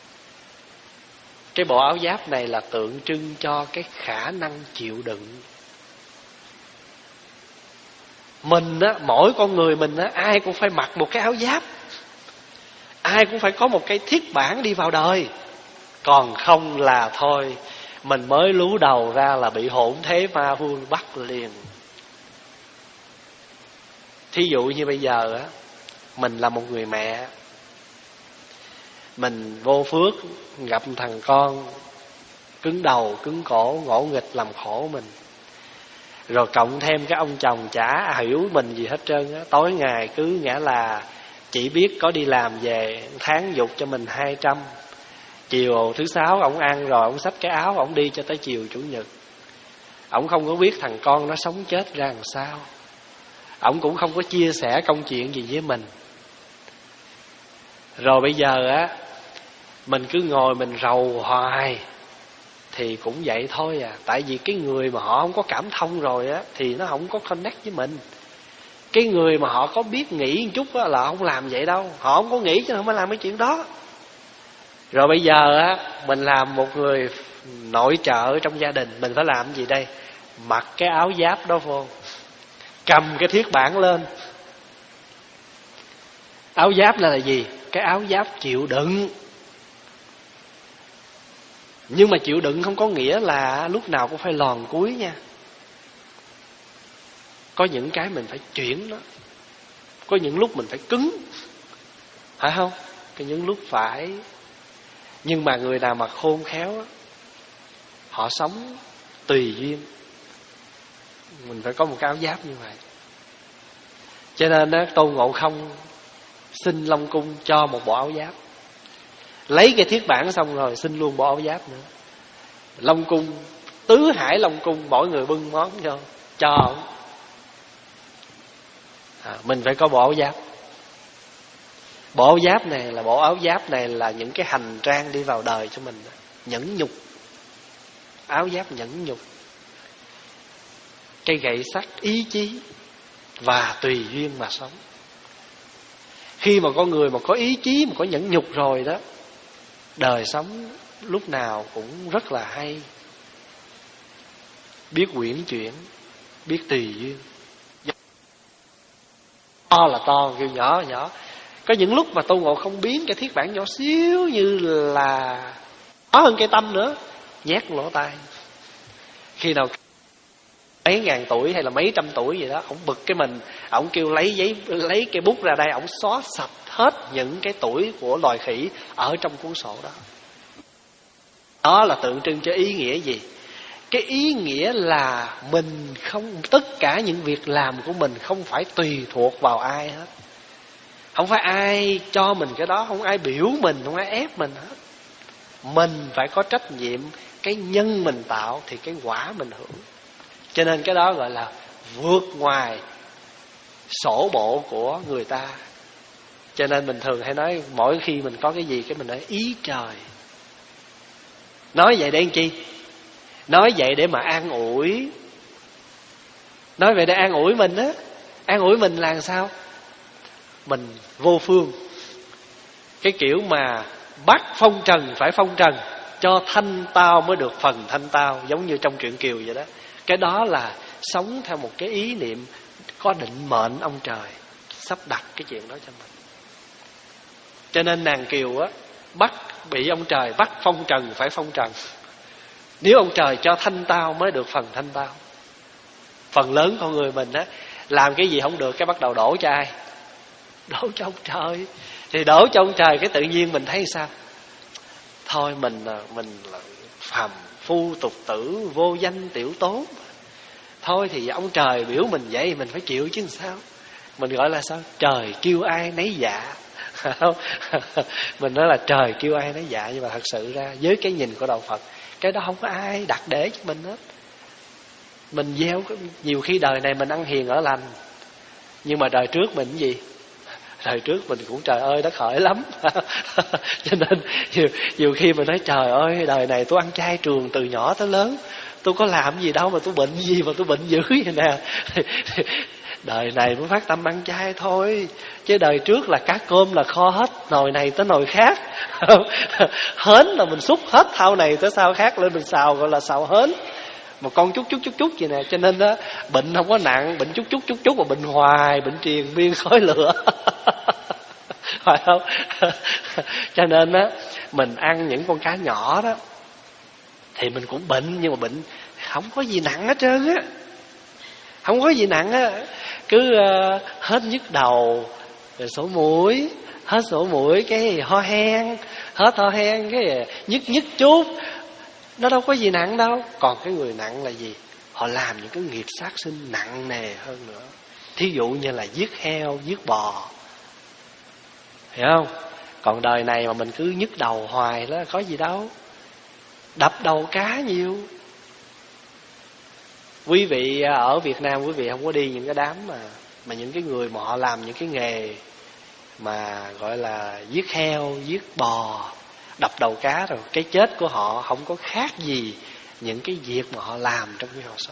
Cái bộ áo giáp này là tượng trưng cho cái khả năng chịu đựng. Mình á, mỗi con người mình á, ai cũng phải mặc một cái áo giáp, ai cũng phải có một cái thiết bản đi vào đời. Còn không là thôi, mình mới lú đầu ra là bị hỗn thế ma vương bắt liền. Thí dụ như bây giờ á, mình là một người mẹ, mình vô phước gặp thằng con cứng đầu cứng cổ, ngỗ nghịch làm khổ mình, rồi cộng thêm cái ông chồng chả hiểu mình gì hết trơn á, tối ngày cứ ngã là chỉ biết có đi làm về, tháng giục cho mình hai trăm. Chiều thứ sáu ổng ăn rồi, ổng xách cái áo ổng đi cho tới chiều chủ nhật. Ổng không có biết thằng con nó sống chết ra làm sao, ổng cũng không có chia sẻ công chuyện gì với mình. Rồi bây giờ á, mình cứ ngồi mình rầu hoài thì cũng vậy thôi à. Tại vì cái người mà họ không có cảm thông rồi á, thì nó không có connect với mình. Cái người mà họ có biết nghĩ một chút á, là không làm vậy đâu. Họ không có nghĩ chứ không phải làm cái chuyện đó. Rồi bây giờ á, mình làm một người nội trợ trong gia đình, mình phải làm gì đây? Mặc cái áo giáp đó vô, cầm cái thiết bản lên. Áo giáp là, là gì? Cái áo giáp chịu đựng. Nhưng mà chịu đựng không có nghĩa là lúc nào cũng phải lòn cúi nha. Có những cái mình phải chuyển nó, có những lúc mình phải cứng, phải không? Có những lúc phải. Nhưng mà người nào mà khôn khéo, họ sống tùy duyên. Mình phải có một cái áo giáp như vậy. Cho nên đó, Tôn Ngộ Không xin Long Cung cho một bộ áo giáp. Lấy cái thiết bản xong rồi xin luôn bộ áo giáp nữa. Long Cung, tứ hải Long Cung, mỗi người bưng món cho cho ông. À, mình phải có bộ áo giáp. Bộ áo giáp này là bộ áo giáp này là những cái hành trang đi vào đời cho mình. Nhẫn nhục. Áo giáp nhẫn nhục. Cây gậy sắt ý chí và tùy duyên mà sống. Khi mà con người mà có ý chí, mà có nhẫn nhục rồi đó, đời sống lúc nào cũng rất là hay. Biết uyển chuyển, biết tùy duyên. To là to, kêu nhỏ là nhỏ. Có những lúc mà Tôn Ngộ Không biến cái thiết bản nhỏ xíu như là nhỏ hơn cây tăm nữa, nhét lỗ tai. Khi nào mấy ngàn tuổi hay là mấy trăm tuổi gì đó, ổng bực cái mình, ổng kêu lấy giấy, lấy cây bút ra đây, ổng xóa sạch hết những cái tuổi của loài khỉ ở trong cuốn sổ đó. Đó là tượng trưng cho ý nghĩa gì? Cái ý nghĩa là mình không, tất cả những việc làm của mình không phải tùy thuộc vào ai hết. Không phải ai cho mình cái đó, không ai biểu mình, không ai ép mình hết. Mình phải có trách nhiệm. Cái nhân mình tạo thì cái quả mình hưởng. Cho nên cái đó gọi là vượt ngoài sổ bộ của người ta. Cho nên mình thường hay nói, mỗi khi mình có cái gì cái mình nói ý trời. Nói vậy để làm chi? Nói vậy để mà an ủi. Nói vậy để an ủi mình á. An ủi mình là sao? Mình vô phương. Cái kiểu mà bắt phong trần phải phong trần, cho thanh tao mới được phần thanh tao, giống như trong truyện Kiều vậy đó. Cái đó là sống theo một cái ý niệm có định mệnh ông trời sắp đặt cái chuyện đó cho mình. Cho nên nàng Kiều á, bắt bị ông trời bắt phong trần phải phong trần. Nếu ông trời cho thanh tao mới được phần thanh tao. Phần lớn con người mình á, làm cái gì không được cái bắt đầu đổ cho ai? Đổ cho ông trời. Thì đổ cho ông trời cái tự nhiên mình thấy sao? Thôi mình mình là phàm phu tục tử, vô danh tiểu tố. Thôi thì ông trời biểu mình vậy mình phải chịu chứ sao? Mình gọi là sao? Trời kêu ai nấy dạ. Mình nói là trời kêu ai nấy dạ. Nhưng mà thật sự ra với cái nhìn của đạo Phật, cái đó không có ai đặt để cho mình hết. Mình gieo, nhiều khi đời này mình ăn hiền ở lành, nhưng mà đời trước mình cái gì? Đời trước mình cũng trời ơi đất hỡi lắm. Cho nên nhiều, nhiều khi mình nói trời ơi, đời này tôi ăn chay trường từ nhỏ tới lớn, tôi có làm gì đâu mà tôi bệnh gì mà tôi bệnh dữ vậy nè. Đời này mới phát tâm ăn chay thôi, chứ đời trước là cá cơm là kho hết, nồi này tới nồi khác. Hến là mình xúc hết thau này tới thau khác lên mình xào, gọi là xào hến. Một con chút chút chút chút vậy nè. Cho nên đó, bệnh không có nặng, bệnh chút chút chút chút mà bệnh hoài, bệnh triền miên khói lửa. Phải không? Cho nên đó, mình ăn những con cá nhỏ đó thì mình cũng bệnh, nhưng mà bệnh không có gì nặng hết trơn á. Không có gì nặng á. Cứ uh, hết nhức đầu, rồi sổ mũi, hết sổ mũi cái ho hen, hết ho hen cái nhức nhức chút. Nó đâu có gì nặng đâu. Còn cái người nặng là gì? Họ làm những cái nghiệp sát sinh nặng nề hơn nữa. Thí dụ như là giết heo, giết bò. Hiểu không? Còn đời này mà mình cứ nhức đầu hoài đó, có gì đâu. Đập đầu cá nhiều. Quý vị ở Việt Nam, quý vị không có đi những cái đám mà Mà những cái người mà họ làm những cái nghề mà gọi là giết heo, giết bò, đập đầu cá, rồi cái chết của họ không có khác gì những cái việc mà họ làm trong khi họ sống.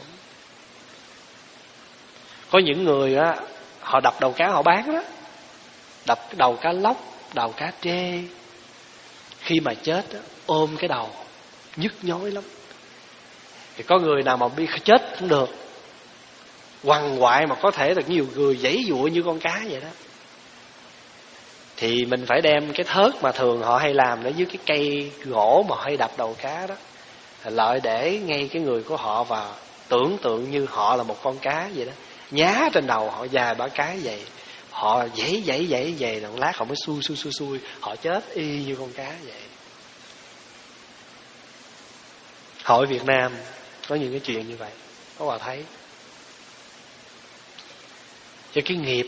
Có những người á, họ đập đầu cá họ bán đó, đập cái đầu cá lóc, đầu cá trê. Khi mà chết á, ôm cái đầu nhức nhói lắm. Thì có người nào mà bị chết cũng được, quằn quại mà có thể là nhiều người giãy giụa như con cá vậy đó. Thì mình phải đem cái thớt mà thường họ hay làm đó dưới cái cây gỗ mà hay đập đầu cá đó, lợi để ngay cái người của họ và tưởng tượng như họ là một con cá vậy đó. Nhá trên đầu họ dài ba cái vậy, họ giãy giãy giãy vậy, một lát họ mới xui xui xui xui, họ chết y như con cá vậy. Hội Việt Nam có những cái chuyện như vậy, có bà thấy. Cho cái nghiệp,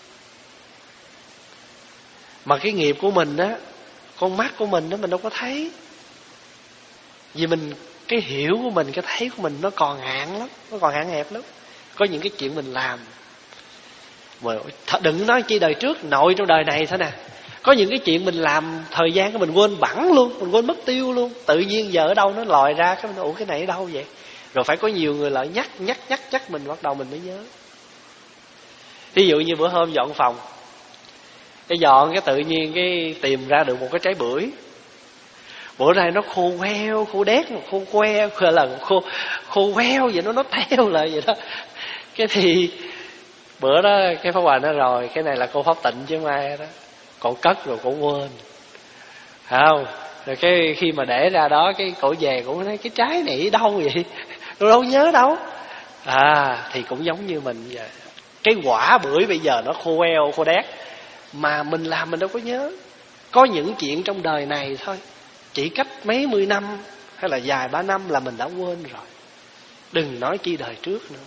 mà cái nghiệp của mình á, con mắt của mình đó mình đâu có thấy. Vì mình, cái hiểu của mình, cái thấy của mình nó còn hạn lắm, nó còn hạn hẹp lắm. Có những cái chuyện mình làm mà đừng nói chi đời trước, nội trong đời này thôi nè. Có những cái chuyện mình làm thời gian của mình quên bẵng luôn, mình quên mất tiêu luôn. Tự nhiên giờ ở đâu nó lòi ra, cái mình ủa cái này ở đâu vậy? Rồi phải có nhiều người lại nhắc nhắc nhắc nhắc mình, bắt đầu mình mới nhớ. Ví dụ như bữa hôm dọn phòng, cái dọn cái tự nhiên cái tìm ra được một cái trái bưởi. Bữa nay nó khô queo, khô đét, khô queo, gọi là khô khô queo vậy, nó nó theo lại vậy đó. Cái thì bữa đó cái Pháp Hòa nói rồi, cái này là cô Pháp Tịnh chứ mai đó, cổ cất rồi cổ quên, phải không? Rồi cái khi mà để ra đó cái cổ về cũng nói cái trái này đâu vậy, tôi đâu nhớ đâu. À thì cũng giống như mình vậy. Cái quả bưởi bây giờ nó khô queo, khô đét, mà mình làm mình đâu có nhớ. Có những chuyện trong đời này thôi, chỉ cách mấy mươi năm hay là vài ba năm là mình đã quên rồi, đừng nói chi đời trước nữa.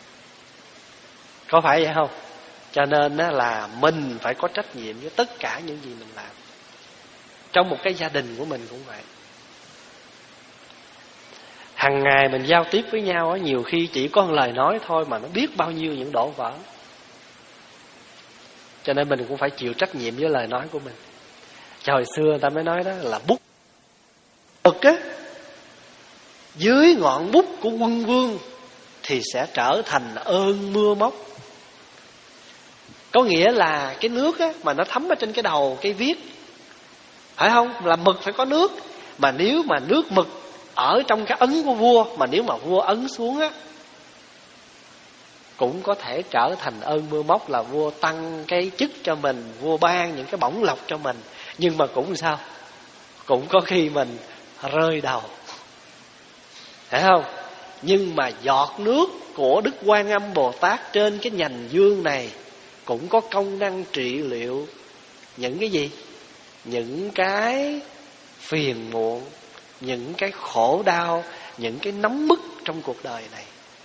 Có phải vậy không? Cho nên là mình phải có trách nhiệm với tất cả những gì mình làm. Trong một cái gia đình của mình cũng vậy. Hằng ngày mình giao tiếp với nhau, nhiều khi chỉ có một lời nói thôi mà nó biết bao nhiêu những đổ vỡ. Cho nên mình cũng phải chịu trách nhiệm với lời nói của mình. Cho hồi xưa người ta mới nói đó là bút mực á, dưới ngọn bút của quân vương thì sẽ trở thành ơn mưa móc. Có nghĩa là cái nước á, mà nó thấm ở trên cái đầu cái viết, phải không? Là mực phải có nước, Mà nếu mà nước mực ở trong cái ấn của vua, mà nếu mà vua ấn xuống á, cũng có thể trở thành ơn mưa móc, là vua tăng cái chức cho mình, vua ban những cái bổng lộc cho mình. Nhưng mà cũng sao? Cũng có khi mình rơi đầu, phải không? Nhưng mà giọt nước của Đức Quan Âm Bồ Tát trên cái nhành dương này cũng có công năng trị liệu những cái gì? Những cái phiền muộn, những cái khổ đau, những cái nóng bức trong cuộc đời này.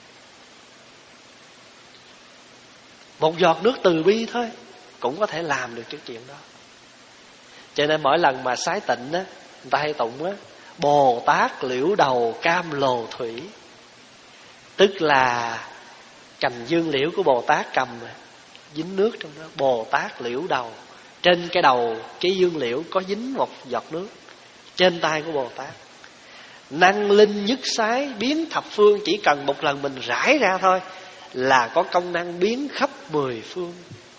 Một giọt nước từ bi thôi cũng có thể làm được cái chuyện đó. Cho nên mỗi lần mà sái tịnh á, người ta hay tụng á, Bồ Tát liễu đầu cam lồ thủy. Tức là cành dương liễu của Bồ Tát cầm dính nước trong đó. Bồ Tát liễu đầu, trên cái đầu cái dương liễu có dính một giọt nước trên tay của Bồ Tát. Năng linh nhất sái biến thập phương. Chỉ cần một lần mình rải ra thôi là có công năng biến khắp mười phương.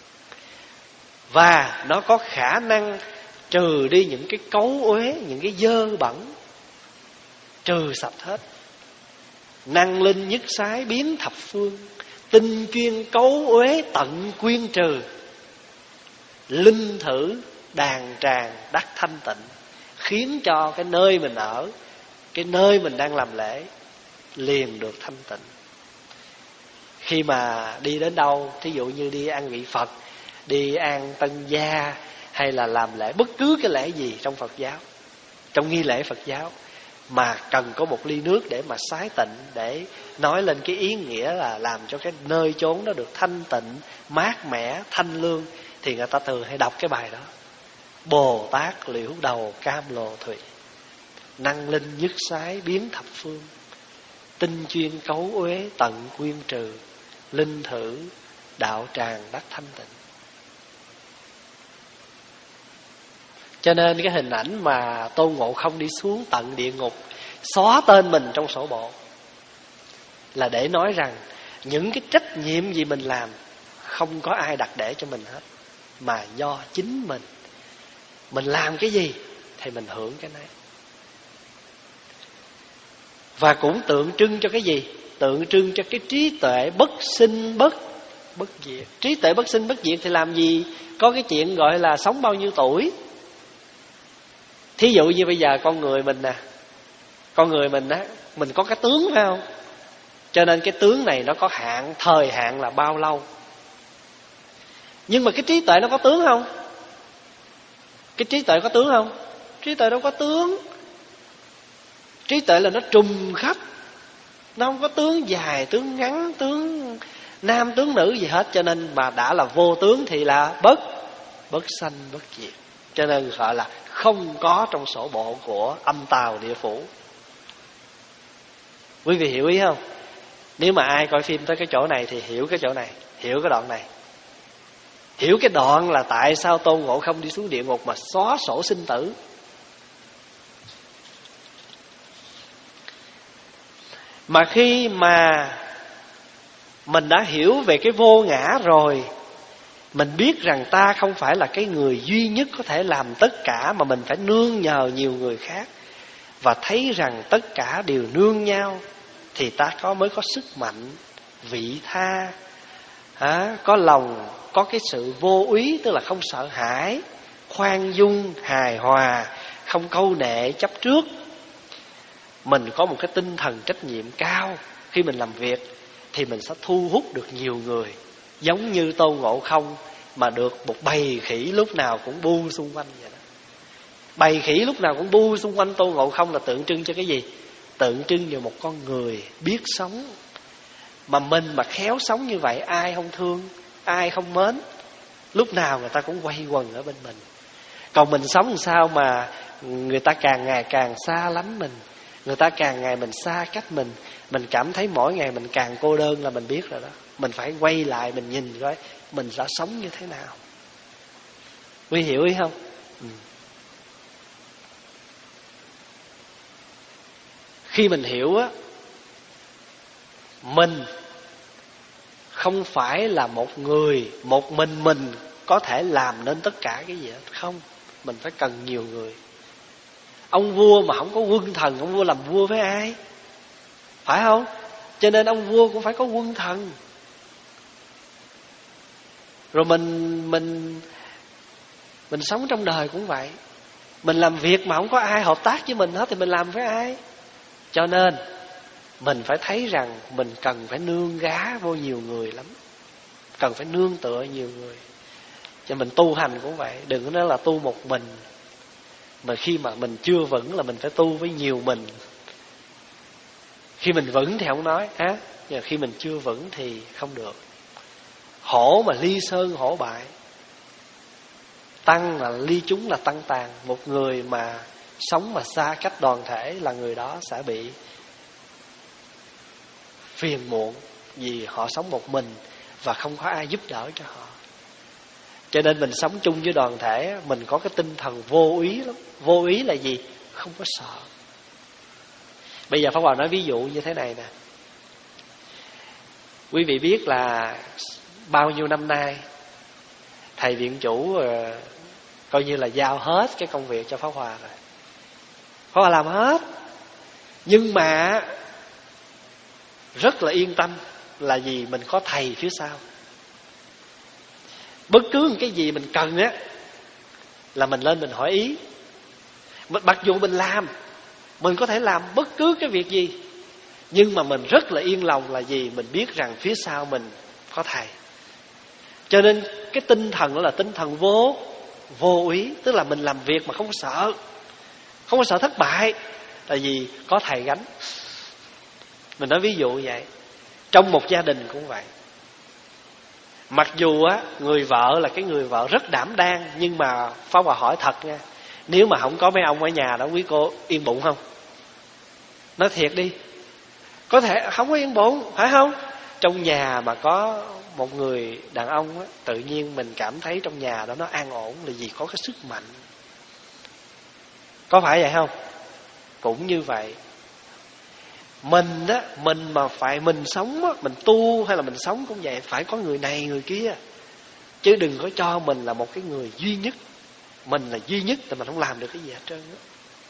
Và nó có khả năng trừ đi những cái cấu uế, những cái dơ bẩn, trừ sạch hết. Năng linh nhất sái biến thập phương, tinh chuyên cấu uế tận quyên trừ. Linh thử đàn tràng đắc thanh tịnh, khiến cho cái nơi mình ở, cái nơi mình đang làm lễ liền được thanh tịnh. Khi mà đi đến đâu, thí dụ như đi ăn vị Phật, đi ăn tân gia, hay là làm lễ bất cứ cái lễ gì trong Phật giáo, trong nghi lễ Phật giáo, mà cần có một ly nước để mà sái tịnh, để nói lên cái ý nghĩa là làm cho cái nơi chốn đó được thanh tịnh, mát mẻ, thanh lương, thì người ta thường hay đọc cái bài đó: Bồ Tát liễu đầu cam lồ thủy, năng linh nhất sái biến thập phương, tinh chuyên cấu uế tận quyên trừ, linh thử đạo tràng đắc thanh tịnh. Cho nên cái hình ảnh mà Tôn Ngộ Không đi xuống tận địa ngục, xóa tên mình trong sổ bộ, là để nói rằng những cái trách nhiệm gì mình làm không có ai đặt để cho mình hết, mà do chính mình. Mình làm cái gì thì mình hưởng cái này. Và cũng tượng trưng cho cái gì? Tượng trưng cho cái trí tuệ bất sinh bất bất diệt. Trí tuệ bất sinh bất diệt thì làm gì có cái chuyện gọi là sống bao nhiêu tuổi. Thí dụ như bây giờ con người mình nè, con người mình á, mình có cái tướng phải không? Cho nên cái tướng này nó có hạn, thời hạn là bao lâu. Nhưng mà cái trí tuệ nó có tướng không? Cái trí tuệ có tướng không? Trí tuệ đâu có tướng. Trí tuệ là nó trùm khắp, nó không có tướng dài, tướng ngắn, tướng nam, tướng nữ gì hết. Cho nên mà đã là vô tướng thì là bất bất sanh bất diệt. Cho nên gọi là không có trong sổ bộ của âm tào địa phủ. Quý vị hiểu ý không? Nếu mà ai coi phim tới cái chỗ này thì hiểu cái chỗ này, hiểu cái đoạn này, hiểu cái đoạn là tại sao Tôn Ngộ Không đi xuống địa ngục mà xóa sổ sinh tử. Mà khi mà mình đã hiểu về cái vô ngã rồi, mình biết rằng ta không phải là cái người duy nhất có thể làm tất cả, mà mình phải nương nhờ nhiều người khác, và thấy rằng tất cả đều nương nhau, thì ta có mới có sức mạnh vị tha, à, có lòng, có cái sự vô úy, tức là không sợ hãi, khoan dung, hài hòa, không câu nệ chấp trước. Mình có một cái tinh thần trách nhiệm cao. Khi mình làm việc thì mình sẽ thu hút được nhiều người, giống như Tôn Ngộ Không mà được một bầy khỉ lúc nào cũng bu xung quanh vậy đó. Bầy khỉ lúc nào cũng bu xung quanh Tôn Ngộ Không là tượng trưng cho cái gì? Tượng trưng cho một con người biết sống. Mà mình mà khéo sống như vậy, ai không thương, ai không mến, lúc nào người ta cũng quay quần ở bên mình. Còn mình sống làm sao mà người ta càng ngày càng xa lánh mình, người ta càng ngày mình xa cách mình, mình cảm thấy mỗi ngày mình càng cô đơn là mình biết rồi đó. Mình phải quay lại, mình nhìn coi mình sẽ sống như thế nào. Quý hiểu ý không? Ừ. Khi mình hiểu á, mình không phải là một người, một mình mình có thể làm nên tất cả cái gì hết. Không, mình phải cần nhiều người. Ông vua mà không có quân thần, ông vua làm vua với ai? Phải không? Cho nên ông vua cũng phải có quân thần. Rồi mình Mình Mình sống trong đời cũng vậy. Mình làm việc mà không có ai hợp tác với mình hết thì mình làm với ai? Cho nên mình phải thấy rằng mình cần phải nương gá vô nhiều người lắm, cần phải nương tựa nhiều người. Cho mình tu hành cũng vậy. Đừng có nói là tu một mình, mà khi mà mình chưa vững là mình phải tu với nhiều mình. Khi mình vững thì không nói á, nhưng khi mình chưa vững thì không được. Hổ mà ly sơn hổ bại, tăng là ly chúng là tăng tàn. Một người mà sống mà xa cách đoàn thể là người đó sẽ bị phiền muộn, vì họ sống một mình và không có ai giúp đỡ cho họ. Cho nên mình sống chung với đoàn thể, mình có cái tinh thần vô úy lắm. Vô úy là gì? Không có sợ. Bây giờ Pháp Hòa nói ví dụ như thế này nè. Quý vị biết là bao nhiêu năm nay thầy viện chủ uh, coi như là giao hết cái công việc cho Pháp Hòa rồi. Pháp Hòa làm hết. Nhưng mà rất là yên tâm là vì mình có thầy phía sau. Bất cứ một cái gì mình cần á là mình lên mình hỏi ý. Mặc dù mình làm, mình có thể làm bất cứ cái việc gì, nhưng mà mình rất là yên lòng là gì? Mình biết rằng phía sau mình có thầy. Cho nên cái tinh thần đó là tinh thần vô Vô úy. Tức là mình làm việc mà không có sợ, không có sợ thất bại, tại vì có thầy gánh. Mình nói ví dụ vậy. Trong một gia đình cũng vậy. Mặc dù á người vợ là cái người vợ rất đảm đang, nhưng mà Pháp Hòa hỏi thật nha, nếu mà không có mấy ông ở nhà đó, quý cô yên bụng không? Nói thiệt đi. Có thể không có yên bụng, phải không? Trong nhà mà có một người đàn ông á, tự nhiên mình cảm thấy trong nhà đó nó an ổn là vì có cái sức mạnh. Có phải vậy không? Cũng như vậy. Mình á, mình mà phải mình sống á, mình tu hay là mình sống cũng vậy, phải có người này người kia. Chứ đừng có cho mình là một cái người duy nhất. Mình là duy nhất thì mình không làm được cái gì hết trơn á.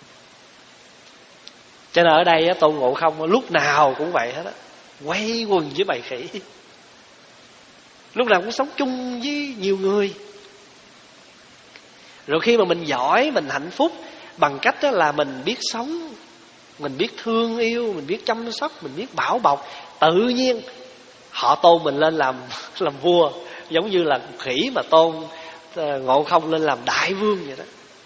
Cho nên ở đây á, Tôn Ngộ Không lúc nào cũng vậy hết á, quay quần với bầy khỉ. Lúc nào cũng sống chung với nhiều người. Rồi khi mà mình giỏi, mình hạnh phúc bằng cách đó là mình biết sống, mình biết thương yêu, mình biết chăm sóc, mình biết bảo bọc. Tự nhiên họ tôn mình lên làm làm vua, giống như là khỉ mà tôn Ngộ Không lên làm đại vương vậy đó.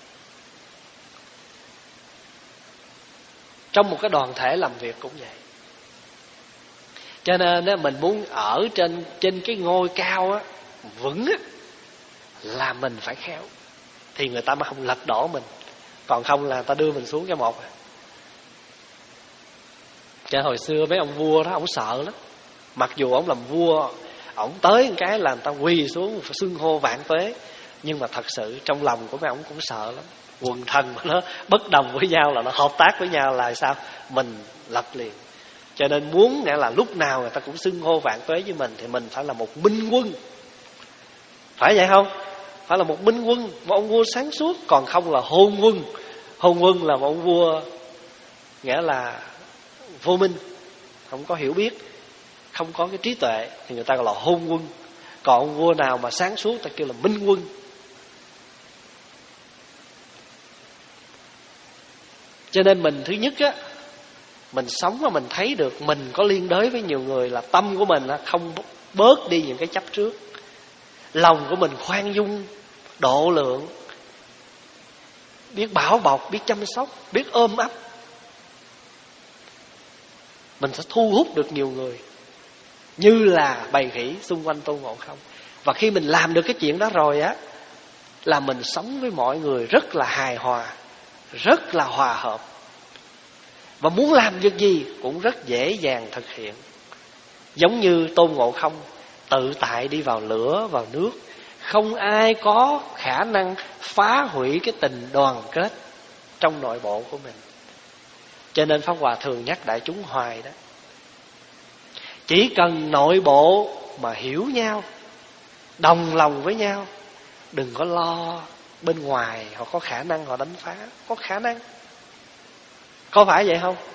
Trong một cái đoàn thể làm việc cũng vậy. Cho nên á, mình muốn ở trên trên cái ngôi cao á, vững á, là mình phải khéo, thì người ta mới không lật đổ mình. Còn không là người ta đưa mình xuống cái một. Cho hồi xưa mấy ông vua đó, ông sợ lắm. Mặc dù ông làm vua, ông tới một cái là người ta quỳ xuống xưng hô vạn tuế, nhưng mà thật sự trong lòng của mấy ông cũng sợ lắm. Quần thần mà nó bất đồng với nhau là nó hợp tác với nhau là sao? Mình lật liền. Cho nên muốn nghĩa là lúc nào người ta cũng xưng hô vạn tuế với mình, thì mình phải là một minh quân. Phải vậy không? Phải là một minh quân, một ông vua sáng suốt. Còn không là hôn quân. Hôn quân là một ông vua nghĩa là vô minh, không có hiểu biết, không có cái trí tuệ, thì người ta gọi là hôn quân. Còn ông vua nào mà sáng suốt ta kêu là minh quân. Cho nên mình thứ nhất á, mình sống mà mình thấy được mình có liên đới với nhiều người, là tâm của mình không bớt đi những cái chấp trước. Lòng của mình khoan dung, độ lượng, biết bảo bọc, biết chăm sóc, biết ôm ấp. Mình sẽ thu hút được nhiều người, như là bầy khỉ xung quanh Tôn Ngộ Không. Và khi mình làm được cái chuyện đó rồi á, là mình sống với mọi người rất là hài hòa, rất là hòa hợp. Và muốn làm việc gì cũng rất dễ dàng thực hiện. Giống như Tôn Ngộ Không tự tại đi vào lửa, vào nước. Không ai có khả năng phá hủy cái tình đoàn kết trong nội bộ của mình. Cho nên Pháp Hòa thường nhắc đại chúng hoài đó, chỉ cần nội bộ mà hiểu nhau, đồng lòng với nhau, đừng có lo bên ngoài họ có khả năng họ đánh phá. Có khả năng. Có phải vậy không?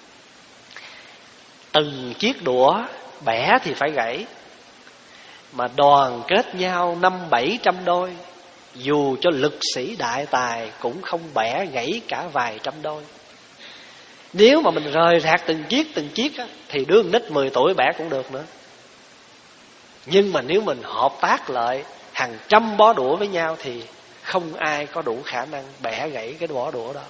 Từng chiếc đũa bẻ thì phải gãy, mà đoàn kết nhau năm bảy trăm đôi, dù cho lực sĩ đại tài cũng không bẻ gãy cả vài trăm đôi. Nếu mà mình rời rạc từng chiếc từng chiếc á, thì đứa nít mười tuổi bẻ cũng được nữa. Nhưng mà nếu mình hợp tác lại hàng trăm bó đũa với nhau thì không ai có đủ khả năng bẻ gãy cái bó đũa đó.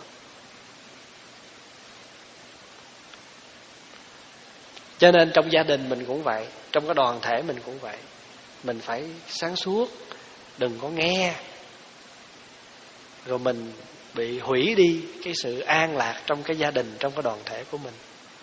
Cho nên trong gia đình mình cũng vậy, trong cái đoàn thể mình cũng vậy. Mình phải sáng suốt, đừng có nghe rồi mình bị hủy đi cái sự an lạc trong cái gia đình, trong cái đoàn thể của mình.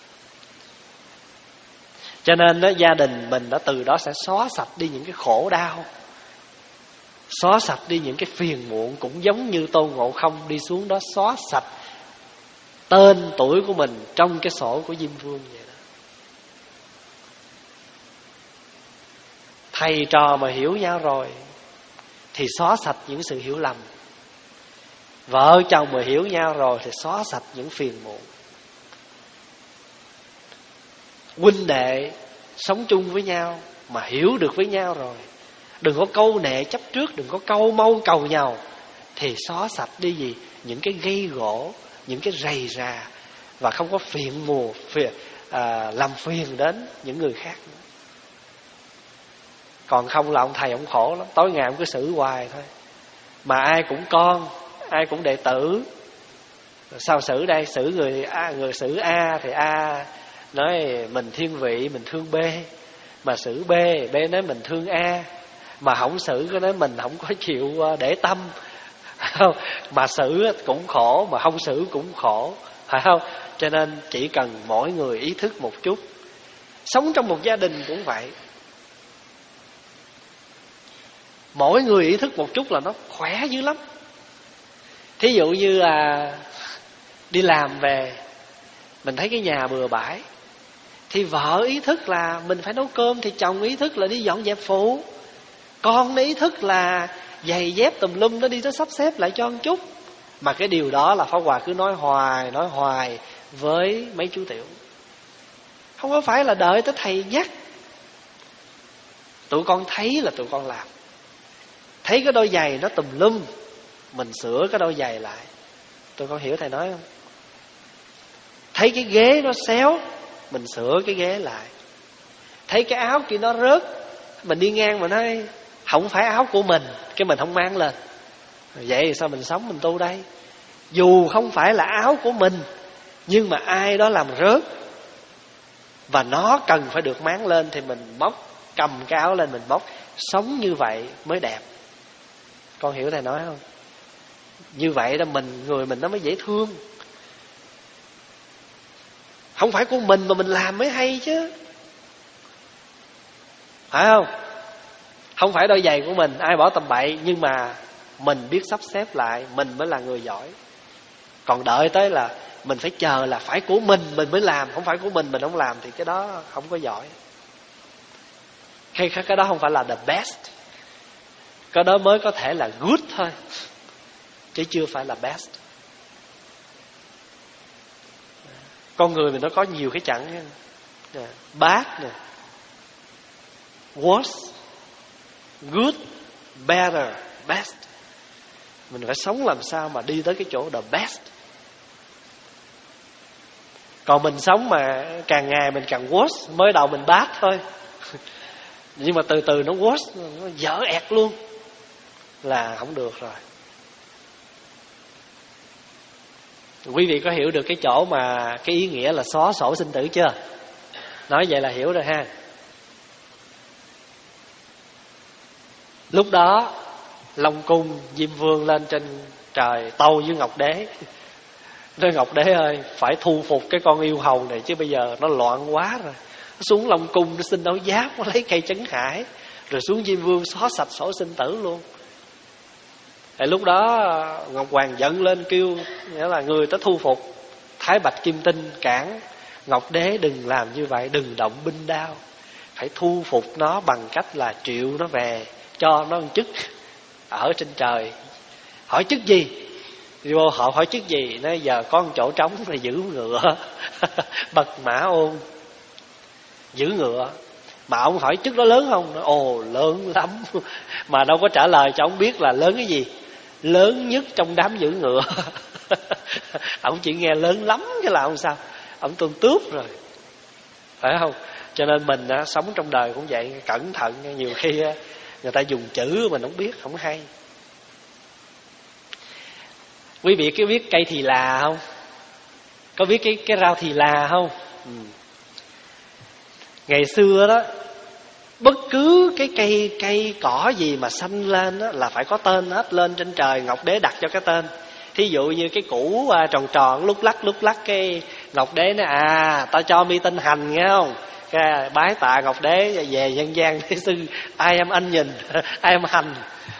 Cho nên đó, gia đình mình đã từ đó sẽ xóa sạch đi những cái khổ đau, xóa sạch đi những cái phiền muộn. Cũng giống như Tôn Ngộ Không đi xuống đó xóa sạch tên tuổi của mình trong cái sổ của Diêm Vương vậy đó. Thầy trò mà hiểu nhau rồi thì xóa sạch những sự hiểu lầm. Vợ chồng mà hiểu nhau rồi thì xóa sạch những phiền muộn. Huynh đệ sống chung với nhau mà hiểu được với nhau rồi, đừng có câu nệ chấp trước, đừng có câu mâu cầu nhau, thì xóa sạch đi gì? Những cái gây gỗ, những cái rầy rà, và không có phiền mùa phiền, à, làm phiền đến những người khác nữa. Còn không là ông thầy ông khổ lắm, tối ngày ông cứ xử hoài thôi. Mà ai cũng con, ai cũng đệ tử. Sao xử đây? Xử người A, người xử A thì A nói mình thiên vị, mình thương B. Mà xử B, B nói mình thương A. Mà không xử cái nói mình không có chịu để tâm. Mà xử cũng khổ, mà không xử cũng khổ, phải không? Cho nên chỉ cần mỗi người ý thức một chút. Sống trong một gia đình cũng vậy, mỗi người ý thức một chút là nó khỏe dữ lắm. Thí dụ như là đi làm về, mình thấy cái nhà bừa bãi, thì vợ ý thức là mình phải nấu cơm, thì chồng ý thức là đi dọn dẹp phụ, con ý thức là giày dép tùm lum nó đi nó sắp xếp lại cho một chút. Mà cái điều đó là Pháp Hòa cứ nói hoài, nói hoài với mấy chú tiểu. Không có phải là đợi tới thầy nhắc. Tụi con thấy là tụi con làm. Thấy cái đôi giày nó tùm lum, mình sửa cái đôi giày lại. Tụi con hiểu thầy nói không? Thấy cái ghế nó xéo, mình sửa cái ghế lại. Thấy cái áo kia nó rớt, mình đi ngang mà nói không phải áo của mình, cái mình không mang lên. Vậy thì sao mình sống mình tu đây? Dù không phải là áo của mình, nhưng mà ai đó làm rớt và nó cần phải được máng lên, thì mình móc, cầm cái áo lên mình móc. Sống như vậy mới đẹp. Con hiểu thầy nói không? Như vậy đó mình, người mình nó mới dễ thương. Không phải của mình mà mình làm mới hay chứ, phải không? Không phải đôi giày của mình, ai bỏ tầm bậy, nhưng mà mình biết sắp xếp lại, mình mới là người giỏi. Còn đợi tới là mình phải chờ là phải của mình mình mới làm, không phải của mình mình không làm, thì cái đó không có giỏi. Cái, cái đó không phải là the best. Cái đó mới có thể là good thôi, chứ chưa phải là best. Con người mình nó có nhiều cái chặng nè, bad nè, worse, good, better, best. Mình phải sống làm sao mà đi tới cái chỗ the best. Còn mình sống mà càng ngày mình càng worse, mới đầu mình bad thôi, nhưng mà từ từ nó worse, nó dở ẹt luôn, là không được rồi. Quý vị có hiểu được cái chỗ mà cái ý nghĩa là xóa sổ sinh tử chưa? Nói vậy là hiểu rồi ha. Lúc đó Long Cung Diêm Vương lên trên trời tâu với Ngọc Đế, nói Ngọc Đế ơi, phải thu phục cái con yêu hầu này, chứ bây giờ nó loạn quá rồi. Nó xuống Long Cung nó xin áo giáp, nó lấy cây trấn hải, rồi xuống Diêm Vương xóa sạch sổ sinh tử luôn. Thì lúc đó Ngọc Hoàng giận lên kêu, nghĩa là người ta thu phục. Thái Bạch Kim Tinh cản Ngọc Đế đừng làm như vậy, đừng động binh đao, phải thu phục nó bằng cách là triệu nó về, cho nó một chức ở trên trời. Hỏi chức gì? Đi vô họ hỏi chức gì, nói giờ có một chỗ trống là giữ ngựa. Bật mã ôn giữ ngựa. Mà ông hỏi chức đó lớn không? Nói, ồ lớn lắm. Mà đâu có trả lời cho ông biết là lớn cái gì. Lớn nhất trong đám giữ ngựa. Ông chỉ nghe lớn lắm cái là ông sao. Ông tuôn tướp rồi, phải không? Cho nên mình á, sống trong đời cũng vậy. Cẩn thận, nhiều khi á, người ta dùng chữ mình không biết, không hay. Quý vị có biết cây thì là không? Có biết cái, cái rau thì là không? Ừ. Ngày xưa đó, bất cứ cái cây cây cỏ gì mà xanh lên đó, là phải có tên hết. Lên trên trời Ngọc Đế đặt cho cái tên. Thí dụ như cái củ à, tròn tròn lúc lắc lúc lắc, cái Ngọc Đế nói à tao cho mi tên Hành nghe không? Cái bái tạ Ngọc Đế về nhân gian để xưng ai em anh nhìn, ai em Hành.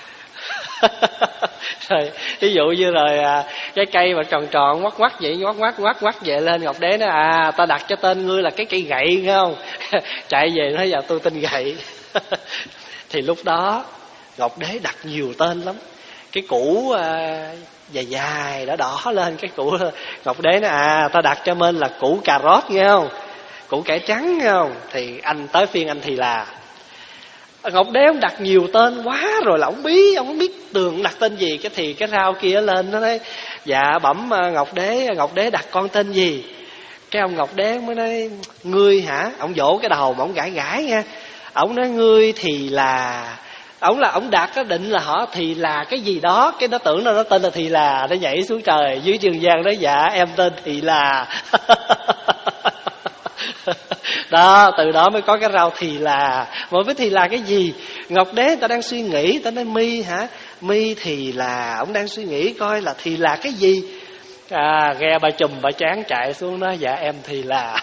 Rồi ví dụ như rồi à, cái cây mà tròn tròn ngoắt ngoắt vậy, ngoắt ngoắt ngoắt ngoắt vậy lên, Ngọc Đế nói à ta đặt cho tên ngươi là cái cây gậy nghe không? Chạy về nói giờ tôi tên gậy. Thì lúc đó Ngọc Đế đặt nhiều tên lắm. Cái củ à, dài dài đỏ đỏ lên, cái củ Ngọc Đế nói à ta đặt cho mình là củ cà rốt nghe không? Củ cải trắng nghe không? Thì anh tới phiên anh thì là Ngọc Đế ông đặt nhiều tên quá rồi là ông bí, ông không biết tường đặt tên gì. Cái thì cái rau kia lên nó nói dạ bẩm Ngọc Đế, Ngọc Đế đặt con tên gì? Cái ông Ngọc Đế mới nói ngươi hả? Ông vỗ cái đầu mà ông gãi gãi nha. Ông nói ngươi thì là, ông là ông đặt cái định là họ thì là cái gì đó, cái nó tưởng là nó tên là thì là, nó nhảy xuống trời dưới Trường Giang nói dạ em tên thì là. Đó, từ đó mới có cái rau thì là. Mà với thì là cái gì? Ngọc Đế người ta đang suy nghĩ, ta nói mi hả? Mi thì là, ông đang suy nghĩ coi là thì là cái gì. À, nghe bà chùm bà chán chạy xuống nói dạ em thì là.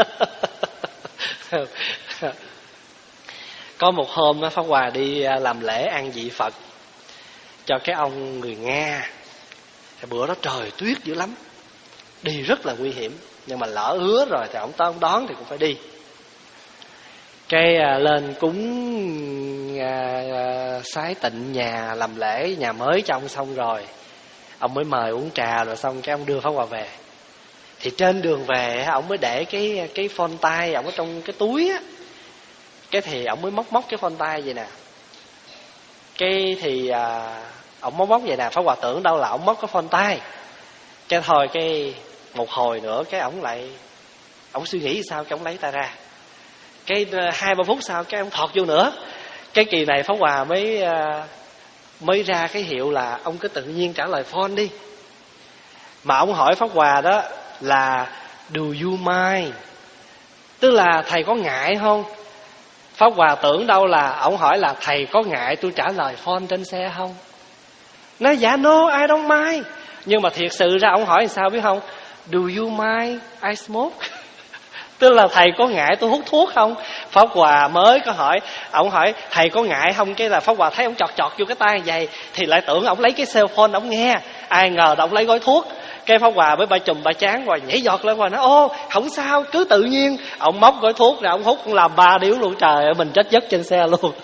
Có một hôm Pháp Hòa đi làm lễ an vị Phật cho cái ông người Nga. Thì bữa đó trời tuyết dữ lắm, đi rất là nguy hiểm. Nhưng mà lỡ hứa rồi thì ông tới ông đón thì cũng phải đi. Cái à, lên cúng à, à, sái tịnh nhà, làm lễ nhà mới cho ông xong rồi, ông mới mời uống trà rồi xong cái ông đưa Pháp Hòa về. Thì trên đường về ông mới để cái cái phone tay ông ở trong cái túi á. Cái thì ông mới móc móc cái phone tay vậy nè. Cái thì à, ông móc móc vậy nè, Pháp Hòa tưởng đâu là ông móc cái phone tay. Cái thôi cái một hồi nữa cái ổng lại, ổng suy nghĩ sao cái ổng lấy tay ra. Cái hai ba phút sau cái ổng thọt vô nữa. Cái kỳ này Pháp Hòa mới mới ra cái hiệu là ông cứ tự nhiên trả lời phone đi. Mà ông hỏi Pháp Hòa đó là do you mind, tức là thầy có ngại không? Pháp Hòa tưởng đâu là ổng hỏi là thầy có ngại tôi trả lời phone trên xe không? Nói dạ no I don't mind. Nhưng mà thiệt sự ra ổng hỏi làm sao biết không? Do you mind I smoke? Tức là thầy có ngại tôi hút thuốc không? Pháp Hòa mới có hỏi, ổng hỏi thầy có ngại không? Cái là Pháp Hòa thấy ổng chọt chọt vô cái tay vậy thì lại tưởng ổng lấy cái cell phone ổng nghe. Ai ngờ ổng lấy gói thuốc. Cái Pháp Hòa với ba chùm ba chán rồi nhảy giọt lên, rồi nói ô không sao, cứ tự nhiên. Ổng móc gói thuốc ra ổng hút, làm ba điếu luôn. Trời ơi, mình chết giấc trên xe luôn.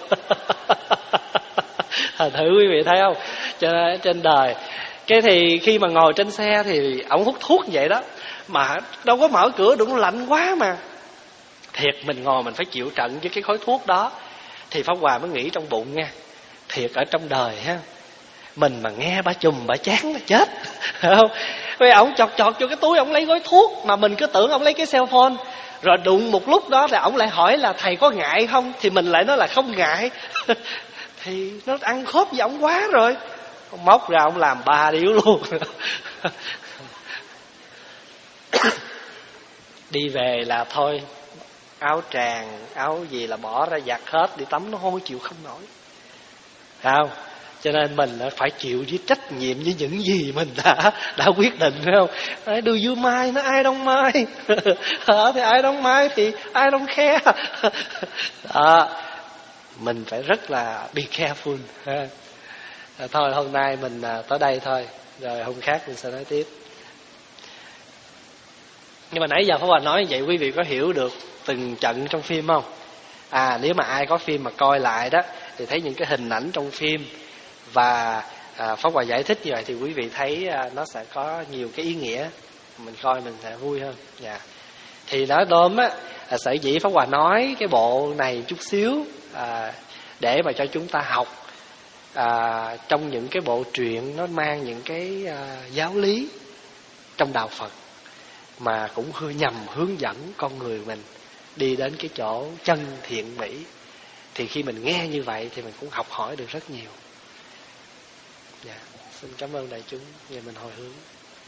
Thử quý vị thấy không? Trên, trên đời cái thì khi mà ngồi trên xe thì ổng hút thuốc vậy đó, mà đâu có mở cửa đụng lạnh quá mà. Thiệt mình ngồi mình phải chịu trận với cái khói thuốc đó. Thì Pháp Hòa mới nghĩ trong bụng nha, thiệt ở trong đời ha, mình mà nghe ba chùm ba chán là chết. Không? Vì ổng chọt chọt vô cái túi ổng lấy gói thuốc, mà mình cứ tưởng ổng lấy cái cell phone. Rồi đụng một lúc đó thì ổng lại hỏi là thầy có ngại không? Thì mình lại nói là không ngại. Thì nó ăn khớp với ổng quá rồi. Ông móc ra ông làm ba điếu luôn. Đi về là thôi, áo tràng, áo gì là bỏ ra giặt hết, đi tắm nó hôi chịu không nổi. Phải không? Cho nên mình phải chịu với trách nhiệm với những gì mình đã đã quyết định, phải không? Do you mind, nó ai don't mind. Ờ, thì ai don't mind thì ai don't care. Đó, mình phải rất là be careful. À, thôi hôm nay mình à, tới đây thôi, rồi hôm khác mình sẽ nói tiếp. Nhưng mà nãy giờ Pháp Hòa nói như vậy, quý vị có hiểu được từng trận trong phim không? À, nếu mà ai có phim mà coi lại đó thì thấy những cái hình ảnh trong phim và à, Pháp Hòa giải thích như vậy thì quý vị thấy à, nó sẽ có nhiều cái ý nghĩa, mình coi mình sẽ vui hơn. Dạ. Thì nói đốm á, à, sở dĩ Pháp Hòa nói cái bộ này chút xíu à, để mà cho chúng ta học à, trong những cái bộ truyện nó mang những cái à, giáo lý trong đạo Phật, mà cũng hơi nhằm hướng dẫn con người mình đi đến cái chỗ chân thiện mỹ. Thì khi mình nghe như vậy thì mình cũng học hỏi được rất nhiều. Dạ, xin cảm ơn đại chúng. Giờ mình hồi hướng.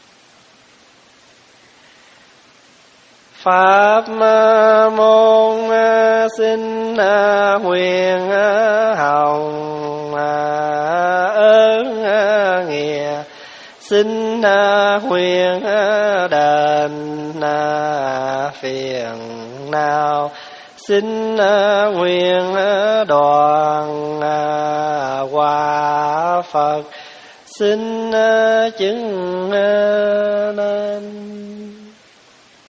Pháp môn xin huyền hồng ơn nghĩa, xin huyền đền phiền nào, xin nguyện đoàn quả Phật, xin chứng